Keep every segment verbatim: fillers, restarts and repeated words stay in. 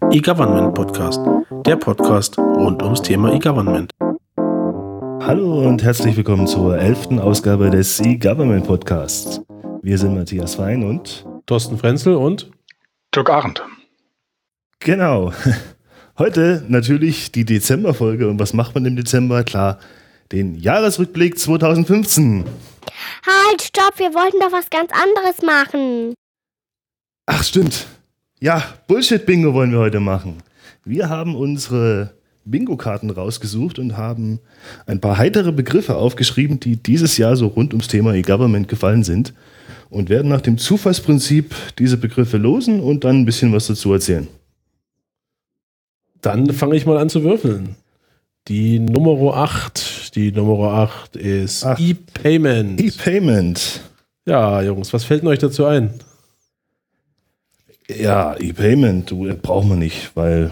E-Government Podcast, der Podcast rund ums Thema E-Government. Hallo und herzlich willkommen zur elften Ausgabe des E-Government Podcasts. Wir sind Matthias Fein und Thorsten Frenzel und Dirk Arendt. Genau. Heute natürlich die Dezemberfolge. Und was macht man im Dezember? Klar, den Jahresrückblick zwanzig fünfzehn. Halt, stopp, wir wollten doch was ganz anderes machen. Ach, stimmt. Ja, Bullshit-Bingo wollen wir heute machen. Wir haben unsere Bingo-Karten rausgesucht und haben ein paar heitere Begriffe aufgeschrieben, die dieses Jahr so rund ums Thema E-Government gefallen sind und werden nach dem Zufallsprinzip diese Begriffe losen und dann ein bisschen was dazu erzählen. Dann fange ich mal an zu würfeln. Die Nummer acht, die Nummer acht ist Ach. E-Payment. E-Payment. Ja, Jungs, was fällt denn euch dazu ein? Ja, E-Payment, du, braucht man nicht, weil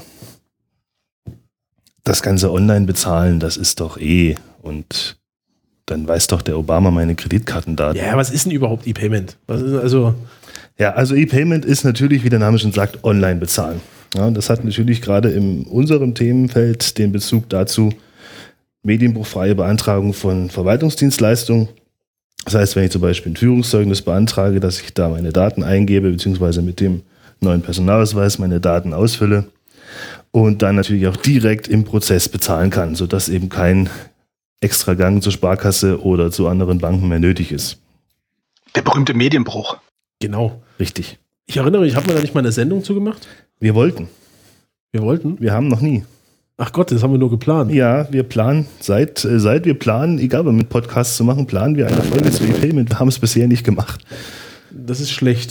das ganze Online-Bezahlen, das ist doch eh. Und dann weiß doch der Obama meine Kreditkartendaten. Ja, was ist denn überhaupt E-Payment? Was ist also? Ja, also E-Payment ist natürlich, wie der Name schon sagt, Online-Bezahlen. Ja, das hat natürlich gerade in unserem Themenfeld den Bezug dazu, medienbruchfreie Beantragung von Verwaltungsdienstleistungen. Das heißt, wenn ich zum Beispiel ein Führungszeugnis beantrage, dass ich da meine Daten eingebe, beziehungsweise mit dem neuen Personalausweis meine Daten ausfülle und dann natürlich auch direkt im Prozess bezahlen kann, sodass eben kein extra Gang zur Sparkasse oder zu anderen Banken mehr nötig ist. Der berühmte Medienbruch. Genau. Richtig. Ich erinnere mich, haben wir da nicht mal eine Sendung zu gemacht? Wir wollten. Wir wollten? Wir haben noch nie. Ach Gott, das haben wir nur geplant. Ja, wir planen, seit, äh, seit wir planen, E-Government Podcasts zu machen, planen wir eine Folge zu E-Payment. Wir haben es bisher nicht gemacht. Das ist schlecht.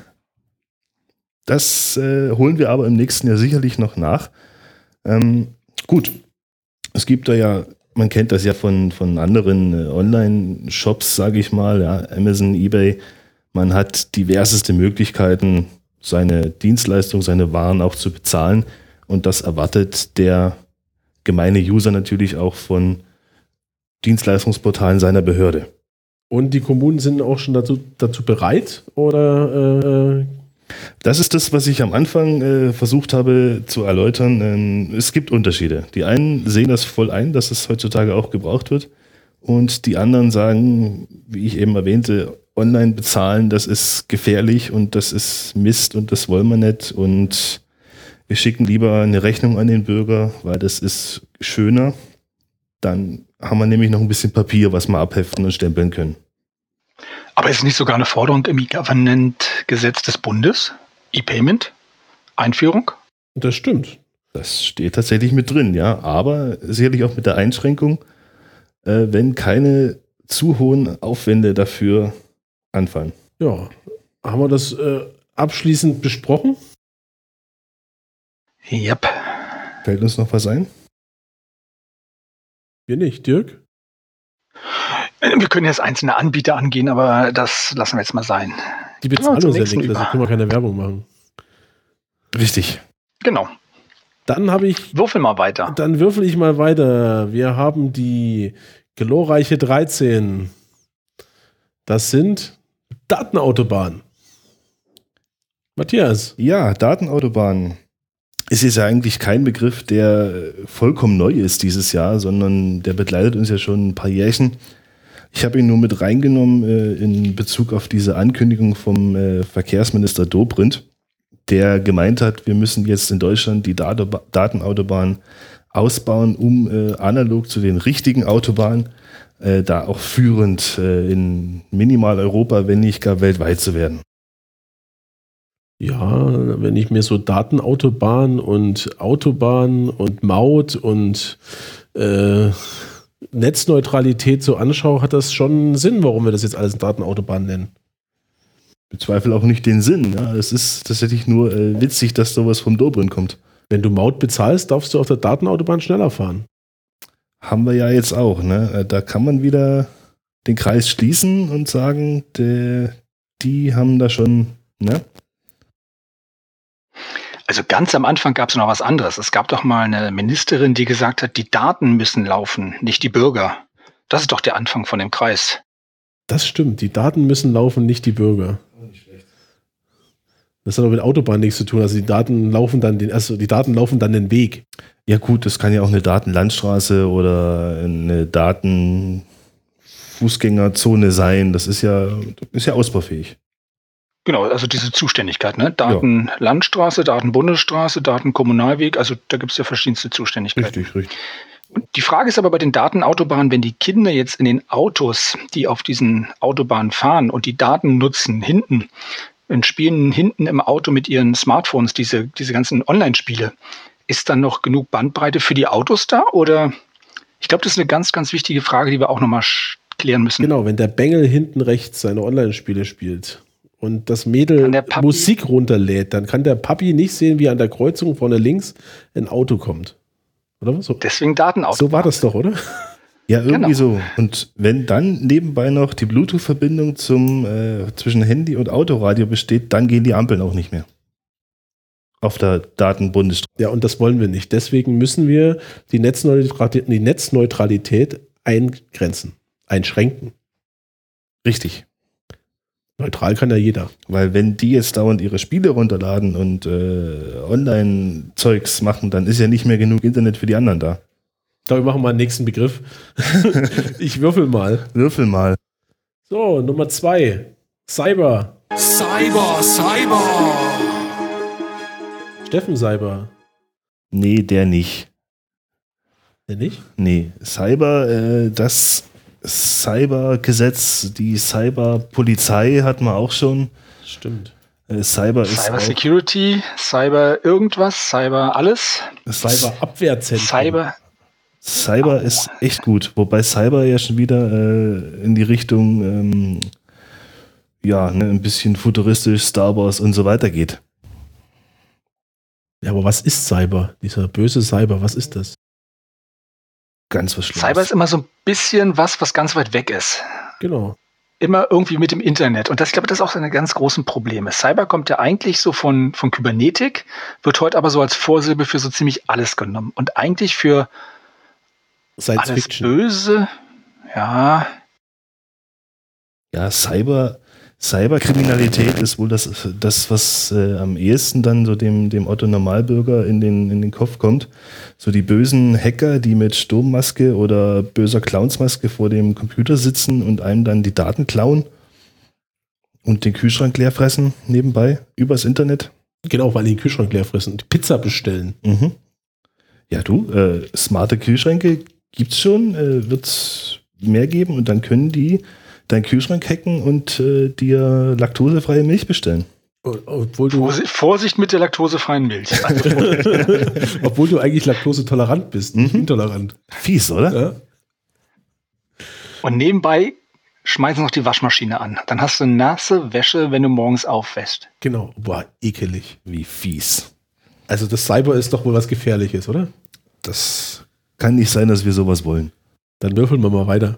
Das äh, holen wir aber im nächsten Jahr sicherlich noch nach. Ähm, gut, es gibt da ja, man kennt das ja von, von anderen äh, Online-Shops, sage ich mal, ja, Amazon, eBay. Man hat diverseste Möglichkeiten, seine Dienstleistung, seine Waren auch zu bezahlen. Und das erwartet der gemeine User natürlich auch von Dienstleistungsportalen seiner Behörde. Und die Kommunen sind auch schon dazu, dazu bereit? Oder? Äh, das ist das, was ich am Anfang äh, versucht habe zu erläutern. Ähm, es gibt Unterschiede. Die einen sehen das voll ein, dass es heutzutage auch gebraucht wird. Und die anderen sagen, wie ich eben erwähnte, online bezahlen, das ist gefährlich und das ist Mist und das wollen wir nicht. Und wir schicken lieber eine Rechnung an den Bürger, weil das ist schöner. Dann haben wir nämlich noch ein bisschen Papier, was wir abheften und stempeln können. Aber ist nicht sogar eine Forderung im E-Government-Gesetz des Bundes? E-Payment? Einführung? Das stimmt. Das steht tatsächlich mit drin, ja. Aber sicherlich auch mit der Einschränkung, äh, wenn keine zu hohen Aufwände dafür anfallen. Ja, haben wir das äh, abschließend besprochen? Yep. Fällt uns noch was ein? Wir nicht, Dirk? Wir können jetzt einzelne Anbieter angehen, aber das lassen wir jetzt mal sein. Die bezahlen Ja, uns ja zum nichts, nächsten also können wir keine Werbung machen. Richtig. Genau. Dann habe ich, Würfel mal weiter. dann würfel ich mal weiter. Wir haben die glorreiche dreizehn. Das sind Datenautobahnen. Matthias. Ja, Datenautobahnen. Es ist ja eigentlich kein Begriff, der vollkommen neu ist dieses Jahr, sondern der begleitet uns ja schon ein paar Jährchen. Ich habe ihn nur mit reingenommen äh, in Bezug auf diese Ankündigung vom äh, Verkehrsminister Dobrindt, der gemeint hat, wir müssen jetzt in Deutschland die Dat- Datenautobahn ausbauen, um äh, analog zu den richtigen Autobahnen äh, da auch führend äh, in Minimal-Europa, wenn nicht gar weltweit zu werden. Ja, wenn ich mir so Datenautobahn und Autobahn und Maut und äh, Netzneutralität so anschaue, hat das schon Sinn, warum wir das jetzt alles Datenautobahn nennen. Ich bezweifle auch nicht den Sinn. Ja. Es ist tatsächlich nur äh, witzig, dass sowas vom Dobrindt kommt. Wenn du Maut bezahlst, darfst du auf der Datenautobahn schneller fahren. Haben wir ja jetzt auch. Ne? Da kann man wieder den Kreis schließen und sagen, de, die haben da schon... Ne? Also ganz am Anfang gab es noch was anderes. Es gab doch mal eine Ministerin, die gesagt hat, die Daten müssen laufen, nicht die Bürger. Das ist doch der Anfang von dem Kreis. Das stimmt, die Daten müssen laufen, nicht die Bürger. Das hat aber mit Autobahn nichts zu tun. Also die Daten laufen dann den, also die Daten laufen dann den Weg. Ja gut, das kann ja auch eine Datenlandstraße oder eine Datenfußgängerzone sein. Das ist ja, ist ja ausbaufähig. Genau, also diese Zuständigkeit, ne? Datenlandstraße, Datenbundesstraße, Datenkommunalweg, also da gibt es ja verschiedenste Zuständigkeiten. Richtig, richtig. Und die Frage ist aber bei den Datenautobahnen, wenn die Kinder jetzt in den Autos, die auf diesen Autobahnen fahren und die Daten nutzen, hinten, und spielen hinten im Auto mit ihren Smartphones diese, diese ganzen Online-Spiele, ist dann noch genug Bandbreite für die Autos da? Oder ich glaube, das ist eine ganz, ganz wichtige Frage, die wir auch nochmal klären müssen. Genau, wenn der Bengel hinten rechts seine Online-Spiele spielt und das Mädel Musik runterlädt, dann kann der Papi nicht sehen, wie an der Kreuzung vorne links ein Auto kommt. Oder was? So, deswegen Datenautobahn. So war das doch, oder? Ja, irgendwie genau. so. Und wenn dann nebenbei noch die Bluetooth-Verbindung zum äh, zwischen Handy und Autoradio besteht, dann gehen die Ampeln auch nicht mehr. Auf der Datenbundesstraße. Ja, und das wollen wir nicht. Deswegen müssen wir die Netzneutralität, die Netzneutralität eingrenzen, einschränken. Richtig. Neutral kann ja jeder. Weil wenn die jetzt dauernd ihre Spiele runterladen und äh, Online-Zeugs machen, dann ist ja nicht mehr genug Internet für die anderen da. Ich glaube, wir machen mal einen nächsten Begriff. Ich würfel mal. Würfel mal. So, Nummer zwei. Cyber. Cyber, Cyber. Steffen Cyber. Nee, der nicht. Der nicht? Nee, Cyber, äh, das Cybergesetz, die Cyberpolizei hat man auch schon. Stimmt. Äh, Cyber ist Cyber auch, Security, Cyber irgendwas, Cyber alles. Cyber Abwehrzentrum. Cyber. Cyber ist echt gut, wobei Cyber ja schon wieder äh, in die Richtung ähm, ja, ne, ein bisschen futuristisch, Star Wars und so weiter geht. Ja, aber was ist Cyber? Dieser böse Cyber, was ist das? Ganz was Schlimmes. Cyber ist immer so ein bisschen was, was ganz weit weg ist. Genau. Immer irgendwie mit dem Internet. Und das, ich glaube, das ist auch so eine ganz großen Probleme. Cyber kommt ja eigentlich so von, von Kybernetik, wird heute aber so als Vorsilbe für so ziemlich alles genommen. Und eigentlich für Science alles Fiction. Böse, ja. Ja, Cyber, Cyberkriminalität ist wohl das, das was äh, am ehesten dann so dem, dem Otto-Normalbürger in den, in den Kopf kommt. So die bösen Hacker, die mit Sturmmaske oder böser Clownsmaske vor dem Computer sitzen und einem dann die Daten klauen und den Kühlschrank leer fressen nebenbei, übers Internet. Genau, weil die den Kühlschrank leer fressen und Pizza bestellen. Mhm. Ja, du, äh, smarte Kühlschränke gibt's schon, äh, wird's mehr geben und dann können die deinen Kühlschrank hacken und äh, dir laktosefreie Milch bestellen. Obwohl du, Vorsicht, Vorsicht mit der laktosefreien Milch. Also, obwohl du eigentlich laktosetolerant bist, nicht Mhm. intolerant. Fies, oder? Ja? und nebenbei schmeißen noch die Waschmaschine an. Dann hast du nasse Wäsche, wenn du morgens aufwäschst. Genau. Boah, ekelig. Wie fies. Also das Cyber ist doch wohl was Gefährliches, oder? Das kann nicht sein, dass wir sowas wollen. Dann würfeln wir mal weiter.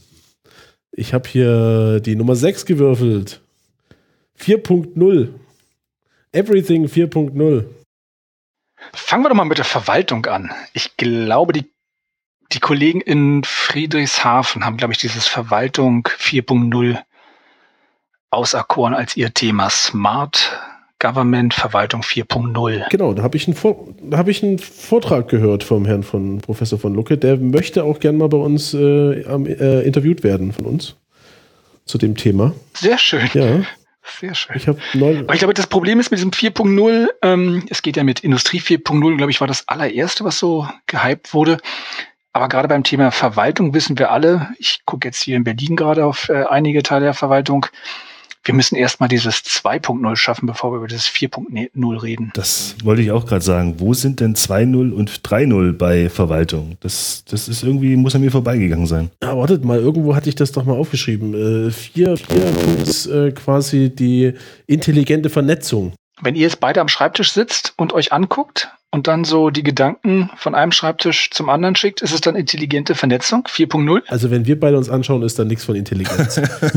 Ich habe hier die Nummer sechs gewürfelt. vier Punkt null. Everything vier Punkt null. Fangen wir doch mal mit der Verwaltung an. Ich glaube, die, die Kollegen in Friedrichshafen haben, glaube ich, dieses Verwaltung vier Punkt null auserkoren als ihr Thema. Smart Government Verwaltung vier Punkt null. Genau, da habe ich, einen Vor- da hab ich einen Vortrag gehört vom Herrn von Professor von Lucke. Der möchte auch gerne mal bei uns äh, am- äh, interviewt werden von uns zu dem Thema. Sehr schön. Ja, Sehr schön. ich habe neu. Aber ich glaube, das Problem ist mit diesem vier Punkt null, ähm, es geht ja mit Industrie vier Punkt null, glaube ich, war das allererste, was so gehypt wurde. Aber gerade beim Thema Verwaltung wissen wir alle, ich gucke jetzt hier in Berlin gerade auf äh, einige Teile der Verwaltung, wir müssen erstmal dieses zwei Punkt null schaffen, bevor wir über dieses vier Punkt null reden. Das wollte ich auch gerade sagen. Wo sind denn zwei null und drei null bei Verwaltung? Das, das ist irgendwie, muss an mir vorbeigegangen sein. Ja, wartet mal, irgendwo hatte ich das doch mal aufgeschrieben. Äh, vier, vier ist äh, quasi die intelligente Vernetzung. Wenn ihr jetzt beide am Schreibtisch sitzt und euch anguckt und dann so die Gedanken von einem Schreibtisch zum anderen schickt, ist es dann intelligente Vernetzung vier Punkt null? Also wenn wir beide uns anschauen, ist da nichts von Intelligenz.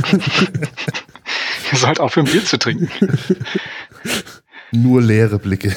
Ihr sollt aufhören, Bier zu trinken. Nur leere Blicke.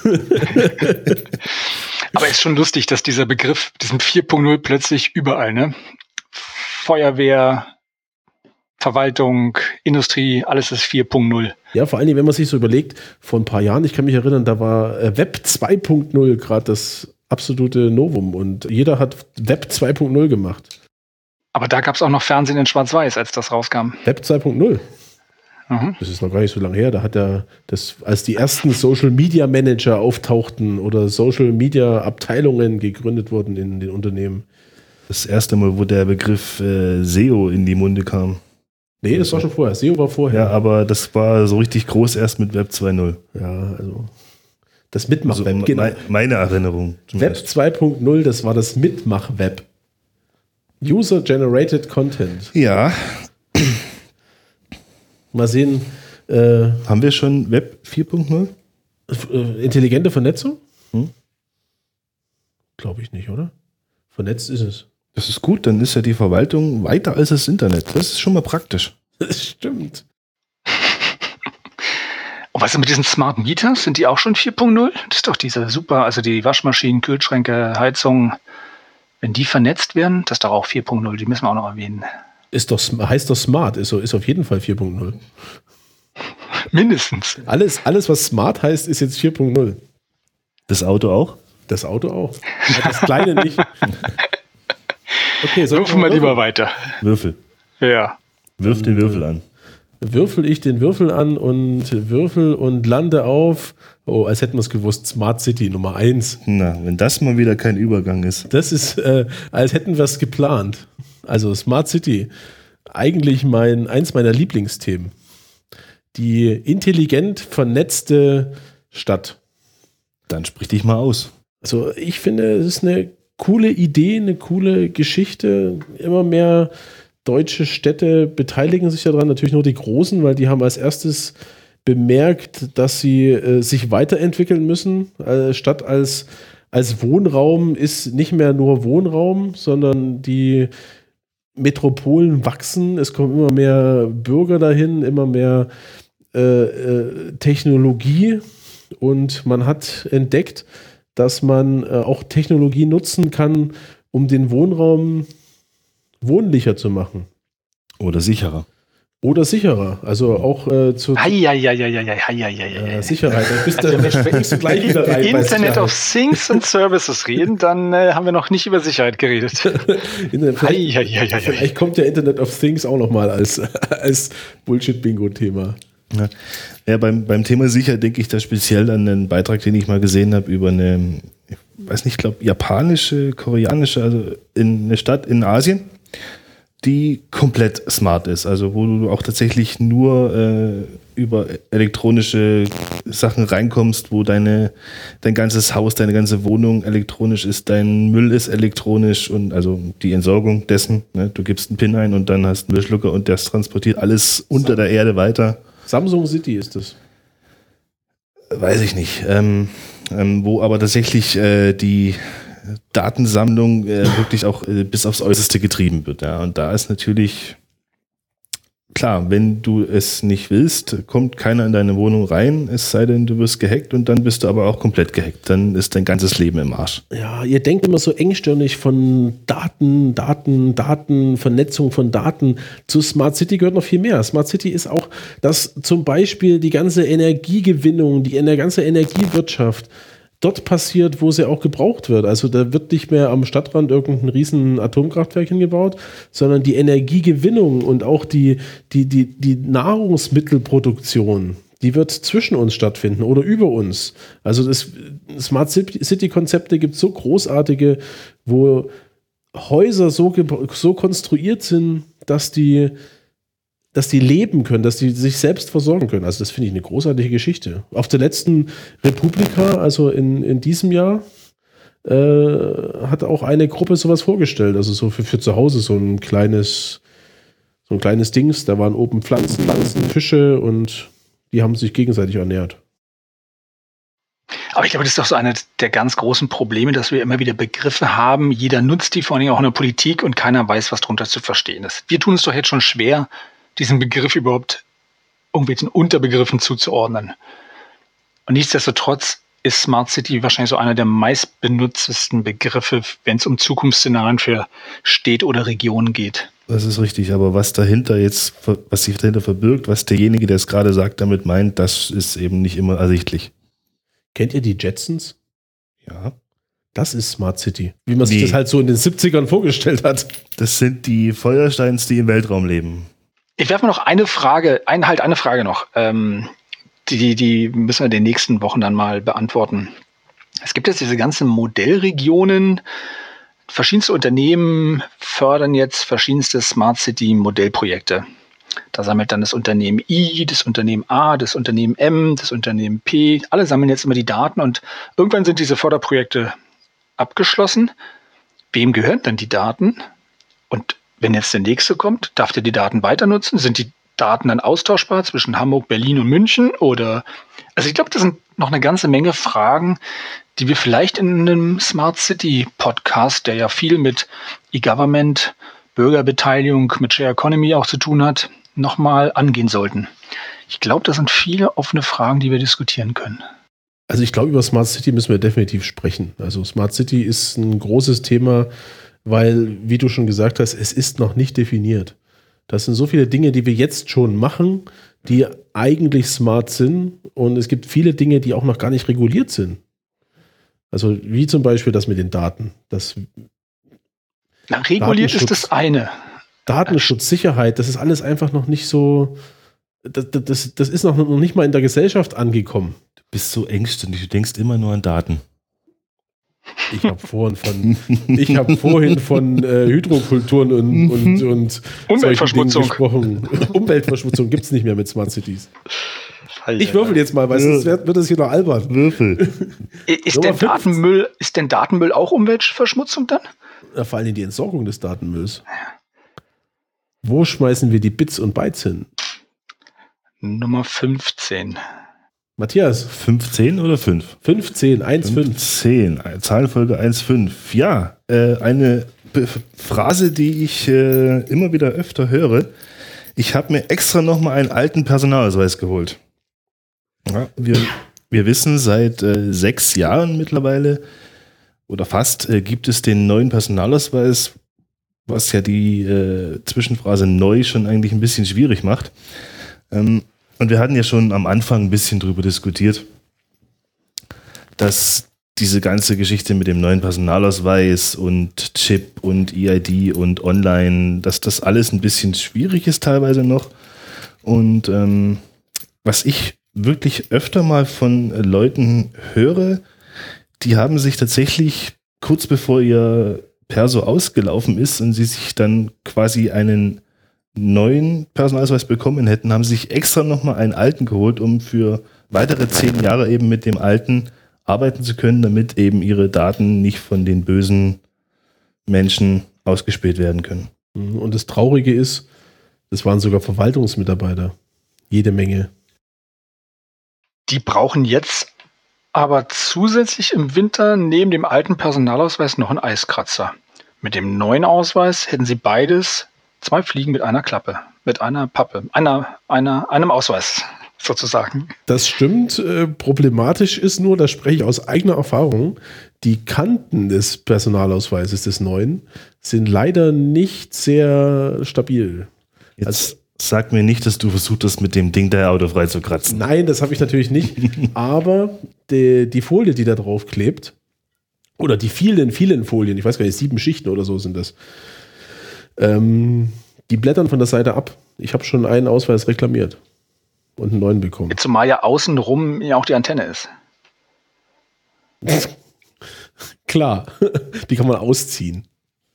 Aber ist schon lustig, dass dieser Begriff, diesen vier Punkt null plötzlich überall, ne? Feuerwehr, Verwaltung, Industrie, alles ist vier Punkt null. Ja, vor allen Dingen, wenn man sich so überlegt, vor ein paar Jahren, ich kann mich erinnern, da war äh, Web zwei Punkt null gerade das absolute Novum und jeder hat Web zwei Punkt null gemacht. Aber da gab es auch noch Fernsehen in Schwarz-Weiß, als das rauskam. Web zwei Punkt null? Mhm. Das ist noch gar nicht so lange her. Da hat er, das, als die ersten Social Media Manager auftauchten oder Social Media Abteilungen gegründet wurden in den Unternehmen. Das erste Mal, wo der Begriff äh, S E O in die Munde kam. Nee, das war schon vorher. S E O war vorher. Ja, aber das war so richtig groß erst mit Web zwei Punkt null. Ja, also das Mitmach-Web. Also, genau. me- meine Erinnerung. Web zwei Punkt null, das war das Mitmach-Web. User-Generated Content. Ja. Mal sehen. Äh, Haben wir schon Web vier Punkt null? äh, intelligente Vernetzung? Hm? Glaube ich nicht, oder? Vernetzt ist es. Das ist gut, dann ist ja die Verwaltung weiter als das Internet. Das ist schon mal praktisch. Das stimmt. Und was ist mit diesen Smart Meters? Sind die auch schon vier Punkt null? Das ist doch diese super, also die Waschmaschinen, Kühlschränke, Heizungen, wenn die vernetzt werden, das ist doch auch vier Punkt null, die müssen wir auch noch erwähnen. Ist doch, heißt doch Smart, ist, so, ist auf jeden Fall vier Punkt null. Mindestens. Alles, alles, was Smart heißt, ist jetzt vier Punkt null. Das Auto auch? Das Auto auch. Das Kleine nicht. Okay, Würfen wir lieber weiter. Würfel. Ja. Wirf den Würfel an. Würfel ich den Würfel an und würfel und lande auf, oh, als hätten wir es gewusst, Smart City Nummer eins. Na, wenn das mal wieder kein Übergang ist. Das ist, äh, als hätten wir es geplant. Also Smart City, eigentlich mein, eins meiner Lieblingsthemen. Die intelligent vernetzte Stadt. Dann sprich dich mal aus. Also ich finde, es ist eine coole Idee, eine coole Geschichte. Immer mehr deutsche Städte beteiligen sich daran, natürlich nur die großen, weil die haben als erstes bemerkt, dass sie äh, sich weiterentwickeln müssen. Äh, Stadt als, als Wohnraum ist nicht mehr nur Wohnraum, sondern die Metropolen wachsen. Es kommen immer mehr Bürger dahin, immer mehr äh, äh, Technologie und man hat entdeckt, dass man äh, auch Technologie nutzen kann, um den Wohnraum wohnlicher zu machen. Oder sicherer. Oder sicherer. Also auch äh, zur Eieieiei. äh, Sicherheit. Da bist du, da springst du gleich wieder rein. bei Internet Sicherheit. of Things und Services reden, dann äh, haben wir noch nicht über Sicherheit geredet. Internet, vielleicht, Eieieiei. vielleicht kommt ja Internet of Things auch nochmal als, als Bullshit-Bingo-Thema. Ja, ja beim, beim Thema Sicherheit denke ich da speziell an einen Beitrag, den ich mal gesehen habe über eine, ich weiß nicht, ich glaube, japanische, koreanische, also in eine Stadt in Asien, die komplett smart ist. Also wo du auch tatsächlich nur äh, über elektronische Sachen reinkommst, wo deine, dein ganzes Haus, deine ganze Wohnung elektronisch ist, dein Müll ist elektronisch und also die Entsorgung dessen. Ne? Du gibst einen PIN ein und dann hast einen Müllschlucker und das transportiert alles unter der Erde weiter. Samsung City ist es. Weiß ich nicht. Ähm, ähm, wo aber tatsächlich äh, die Datensammlung äh, wirklich auch äh, bis aufs Äußerste getrieben wird. Ja. Und da ist natürlich klar, wenn du es nicht willst, kommt keiner in deine Wohnung rein, es sei denn, du wirst gehackt und dann bist du aber auch komplett gehackt. Dann ist dein ganzes Leben im Arsch. Ja, ihr denkt immer so engstirnig von Daten, Daten, Daten, Vernetzung von Daten. Zu Smart City gehört noch viel mehr. Smart City ist auch, dass zum Beispiel die ganze Energiegewinnung, die ganze Energiewirtschaft dort passiert, wo sie auch gebraucht wird. Also da wird nicht mehr am Stadtrand irgendein riesen Atomkraftwerk hingebaut, sondern die Energiegewinnung und auch die, die, die, die Nahrungsmittelproduktion, die wird zwischen uns stattfinden oder über uns. Also das Smart City-Konzepte gibt es so großartige, wo Häuser so, so konstruiert sind, dass die dass die leben können, dass die sich selbst versorgen können. Also das finde ich eine großartige Geschichte. Auf der letzten Republika, also in, in diesem Jahr, äh, hat auch eine Gruppe sowas vorgestellt. Also so für, für zu Hause so ein kleines, so ein kleines Dings. Da waren oben Pflanzen, Pflanzen, Fische und die haben sich gegenseitig ernährt. Aber ich glaube, das ist doch so eine der ganz großen Probleme, dass wir immer wieder Begriffe haben. Jeder nutzt die, vor allem auch in der Politik, und keiner weiß, was darunter zu verstehen ist. Wir tun es doch jetzt schon schwer, diesen Begriff überhaupt irgendwelchen Unterbegriffen zuzuordnen. Und nichtsdestotrotz ist Smart City wahrscheinlich so einer der meistbenutztesten Begriffe, wenn es um Zukunftsszenarien für Städte oder Regionen geht. Das ist richtig, aber was dahinter jetzt, was sich dahinter verbirgt, was derjenige, der es gerade sagt, damit meint, das ist eben nicht immer ersichtlich. Kennt ihr die Jetsons? Ja. Das ist Smart City. Wie man sich Nee. das halt so in den siebzigern vorgestellt hat. Das sind die Feuersteins, die im Weltraum leben. Ich werfe noch eine Frage, ein, halt eine Frage noch. Ähm, die, die müssen wir in den nächsten Wochen dann mal beantworten. Es gibt jetzt diese ganzen Modellregionen. Verschiedenste Unternehmen fördern jetzt verschiedenste Smart City Modellprojekte. Da sammelt dann das Unternehmen I, das Unternehmen A, das Unternehmen M, das Unternehmen P. Alle sammeln jetzt immer die Daten und irgendwann sind diese Förderprojekte abgeschlossen. Wem gehören dann die Daten? Und wenn jetzt der nächste kommt, darf der die Daten weiter nutzen? Sind die Daten dann austauschbar zwischen Hamburg, Berlin und München? Oder, also ich glaube, das sind noch eine ganze Menge Fragen, die wir vielleicht in einem Smart City Podcast, der ja viel mit E-Government, Bürgerbeteiligung, mit Share Economy auch zu tun hat, nochmal angehen sollten. Ich glaube, das sind viele offene Fragen, die wir diskutieren können. Also ich glaube, über Smart City müssen wir definitiv sprechen. Also Smart City ist ein großes Thema, weil, wie du schon gesagt hast, es ist noch nicht definiert. Das sind so viele Dinge, die wir jetzt schon machen, die eigentlich smart sind, und es gibt viele Dinge, die auch noch gar nicht reguliert sind. Also wie zum Beispiel das mit den Daten. Das Na, reguliert ist das eine. Datenschutz, Sicherheit, das ist alles einfach noch nicht so, das, das, das ist noch, noch nicht mal in der Gesellschaft angekommen. Du bist so ängstlich, du denkst immer nur an Daten. Ich habe vorhin von, ich habe vorhin von äh, Hydrokulturen und, und, und Umweltverschmutzung gesprochen. Umweltverschmutzung gibt es nicht mehr mit Smart Cities. Alter. Ich würfel jetzt mal, weil sonst wird, wird das hier noch albern. Würfel. Ist Nummer denn, fünf. Datenmüll, ist denn Datenmüll auch Umweltverschmutzung dann? Ja, vor allem die Entsorgung des Datenmülls. Wo schmeißen wir die Bits und Bytes hin? Nummer fünfzehn. Matthias, fünfzehn oder fünf? fünfzehn, eins fünf. fünfzehn, Zahlenfolge eins fünf. Ja, äh, eine Be- Phrase, die ich äh, immer wieder öfter höre. Ich habe mir extra nochmal einen alten Personalausweis geholt. Ja, wir, wir wissen, seit äh, sechs Jahren mittlerweile oder fast äh, gibt es den neuen Personalausweis, was ja die äh, Zwischenphrase neu schon eigentlich ein bisschen schwierig macht. Ähm, und wir hatten ja schon am Anfang ein bisschen drüber diskutiert, dass diese ganze Geschichte mit dem neuen Personalausweis und Chip und E I D und Online, dass das alles ein bisschen schwierig ist teilweise noch. Und ähm, was ich wirklich öfter mal von äh, Leuten höre, die haben sich tatsächlich kurz bevor ihr Perso ausgelaufen ist und sie sich dann quasi einen neuen Personalausweis bekommen hätten, haben sich extra nochmal einen alten geholt, um für weitere zehn Jahre eben mit dem alten arbeiten zu können, damit eben ihre Daten nicht von den bösen Menschen ausgespäht werden können. Und das Traurige ist, das waren sogar Verwaltungsmitarbeiter. Jede Menge. Die brauchen jetzt aber zusätzlich im Winter neben dem alten Personalausweis noch einen Eiskratzer. Mit dem neuen Ausweis hätten sie beides, zwei Fliegen mit einer Klappe, mit einer Pappe, einer, einer, einem Ausweis sozusagen. Das stimmt. Äh, problematisch ist nur, das spreche ich aus eigener Erfahrung, die Kanten des Personalausweises des neuen sind leider nicht sehr stabil. Jetzt Also, sag mir nicht, dass du versucht hast, mit dem Ding der Auto frei zu kratzen. nein, das habe ich natürlich nicht. Aber die, die Folie, die da drauf klebt, oder die vielen, vielen Folien, ich weiß gar nicht, sieben Schichten oder so sind das, ähm, die blättern von der Seite ab. Ich habe schon einen Ausweis reklamiert und einen neuen bekommen. Zumal ja außenrum ja auch die Antenne ist. Klar, die kann man ausziehen.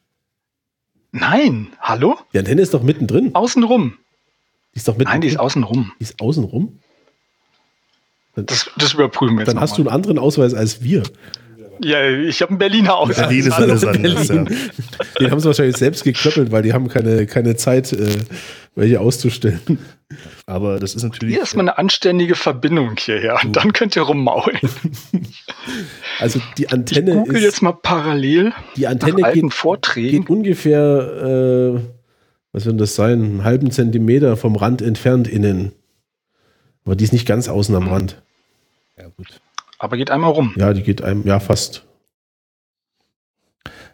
Nein, hallo? Die Antenne ist doch mittendrin. Außenrum. Die ist doch mittendrin. Nein, die ist außenrum. Die ist außenrum? Das, das überprüfen wir jetzt Dann hast du einen anderen Ausweis als wir. Ja, ich habe einen Berliner Ausweis. Berlin ist alles anders. Ja. Den haben sie wahrscheinlich selbst geklöppelt, weil die haben keine, keine Zeit, äh, welche auszustellen. Aber das ist natürlich. Hier ist mal eine anständige Verbindung hierher. Und dann könnt ihr rummaulen. Also die Ich Antenne google ist, jetzt mal parallel die Antenne nach alten geht, Vorträgen. geht ungefähr, äh, was soll das sein, einen halben Zentimeter vom Rand entfernt innen. Aber die ist nicht ganz außen am Rand. Ja, gut. Aber geht einmal rum. Ja, die geht einem, ja, fast.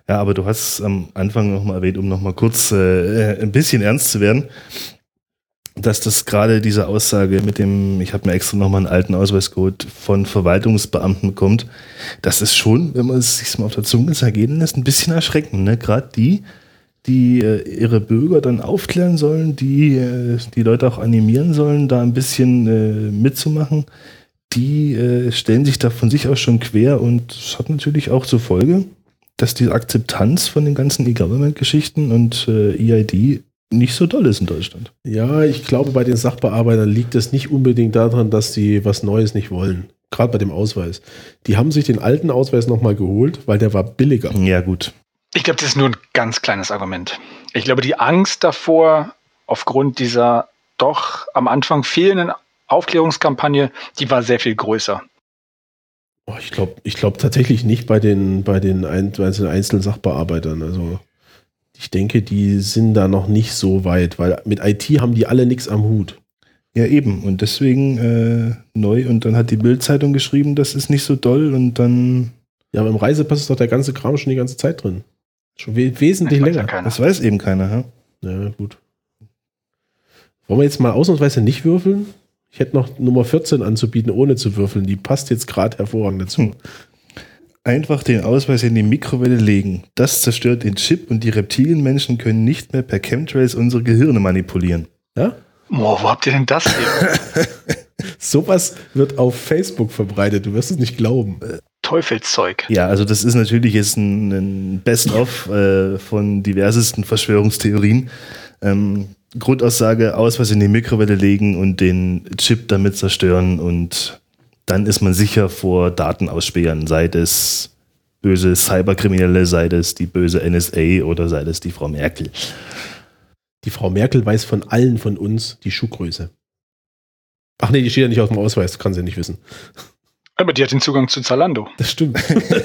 Ja, aber du hast es am Anfang nochmal erwähnt, um nochmal kurz äh, ein bisschen ernst zu werden, dass das gerade diese Aussage mit dem, ich habe mir extra nochmal einen alten Ausweis geholt, von Verwaltungsbeamten kommt. Das ist schon, wenn man es sich mal auf der Zunge zergehen lässt, ein bisschen erschreckend. Ne? Gerade die, die äh, ihre Bürger dann aufklären sollen, die äh, die Leute auch animieren sollen, da ein bisschen äh, mitzumachen, die äh, stellen sich da von sich aus schon quer und das hat natürlich auch zur Folge, dass die Akzeptanz von den ganzen E-Government-Geschichten und äh, E I D nicht so doll ist in Deutschland. Ja, ich glaube, bei den Sachbearbeitern liegt es nicht unbedingt daran, dass sie was Neues nicht wollen. Gerade bei dem Ausweis. Die haben sich den alten Ausweis nochmal geholt, weil der war billiger. Ja, gut. Ich glaube, das ist nur ein ganz kleines Argument. Ich glaube, die Angst davor, aufgrund dieser doch am Anfang fehlenden Aufklärungskampagne, die war sehr viel größer. Oh, ich glaube ich glaub tatsächlich nicht bei den, bei den einzelnen Sachbearbeitern. Also ich denke, die sind da noch nicht so weit, weil mit I T haben die alle nichts am Hut. Ja, eben. Und deswegen äh, neu. Und dann hat die Bild-Zeitung geschrieben, das ist nicht so doll. Und dann... Ja, aber im Reisepass ist doch der ganze Kram schon die ganze Zeit drin. Schon we- wesentlich Das weiß länger. ja keiner. Das weiß eben keiner. Ja? Ja, gut. Wollen wir jetzt mal ausnahmsweise nicht würfeln? Ich hätte noch Nummer vierzehn anzubieten, ohne zu würfeln. Die passt jetzt gerade hervorragend dazu. Hm. Einfach den Ausweis in die Mikrowelle legen. Das zerstört den Chip und die Reptilienmenschen können nicht mehr per Chemtrails unsere Gehirne manipulieren. Ja? Boah, wo habt ihr denn das hier? Sowas wird auf Facebook verbreitet. Du wirst es nicht glauben. Teufelszeug. Ja, also das ist natürlich jetzt ein, ein Best-of äh, von diversesten Verschwörungstheorien. Ähm, Grundaussage, Ausweis in die Mikrowelle legen und den Chip damit zerstören und dann ist man sicher vor Datenausspähern, sei es böse Cyberkriminelle, sei es die böse N S A oder sei es die Frau Merkel. Die Frau Merkel weiß von allen von uns die Schuhgröße. Ach nee, die steht ja nicht auf dem Ausweis, das kann sie nicht wissen. Aber die hat den Zugang zu Zalando. Das stimmt.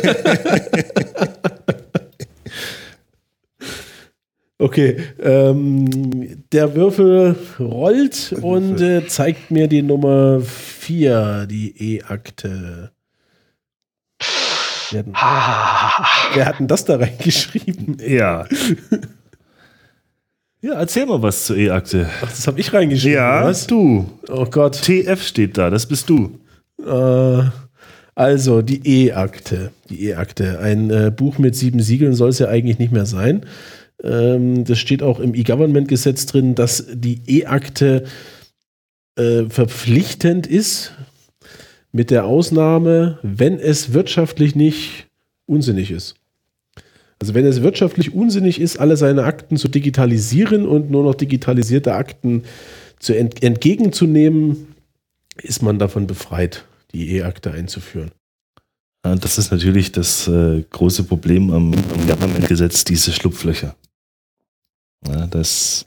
Okay, ähm, der Würfel rollt und äh, zeigt mir die Nummer vier, die E-Akte. Wer, Ah, wer hat denn das da reingeschrieben? Ja. Ja, erzähl mal was zur E-Akte. Ach, das habe ich reingeschrieben. Ja, was? du. Oh Gott. T F steht da, das bist du. Äh, also, die E-Akte. Die E-Akte. Ein äh, Buch mit sieben Siegeln soll es ja eigentlich nicht mehr sein. Ähm, das steht auch im E-Government-Gesetz drin, dass die E-Akte äh, verpflichtend ist, mit der Ausnahme, wenn es wirtschaftlich nicht unsinnig ist. Also wenn es wirtschaftlich unsinnig ist, alle seine Akten zu digitalisieren und nur noch digitalisierte Akten zu ent- entgegenzunehmen, ist man davon befreit, die E-Akte einzuführen. Ja, das ist natürlich das äh, große Problem am, am Government-Gesetz, diese Schlupflöcher. Ja, das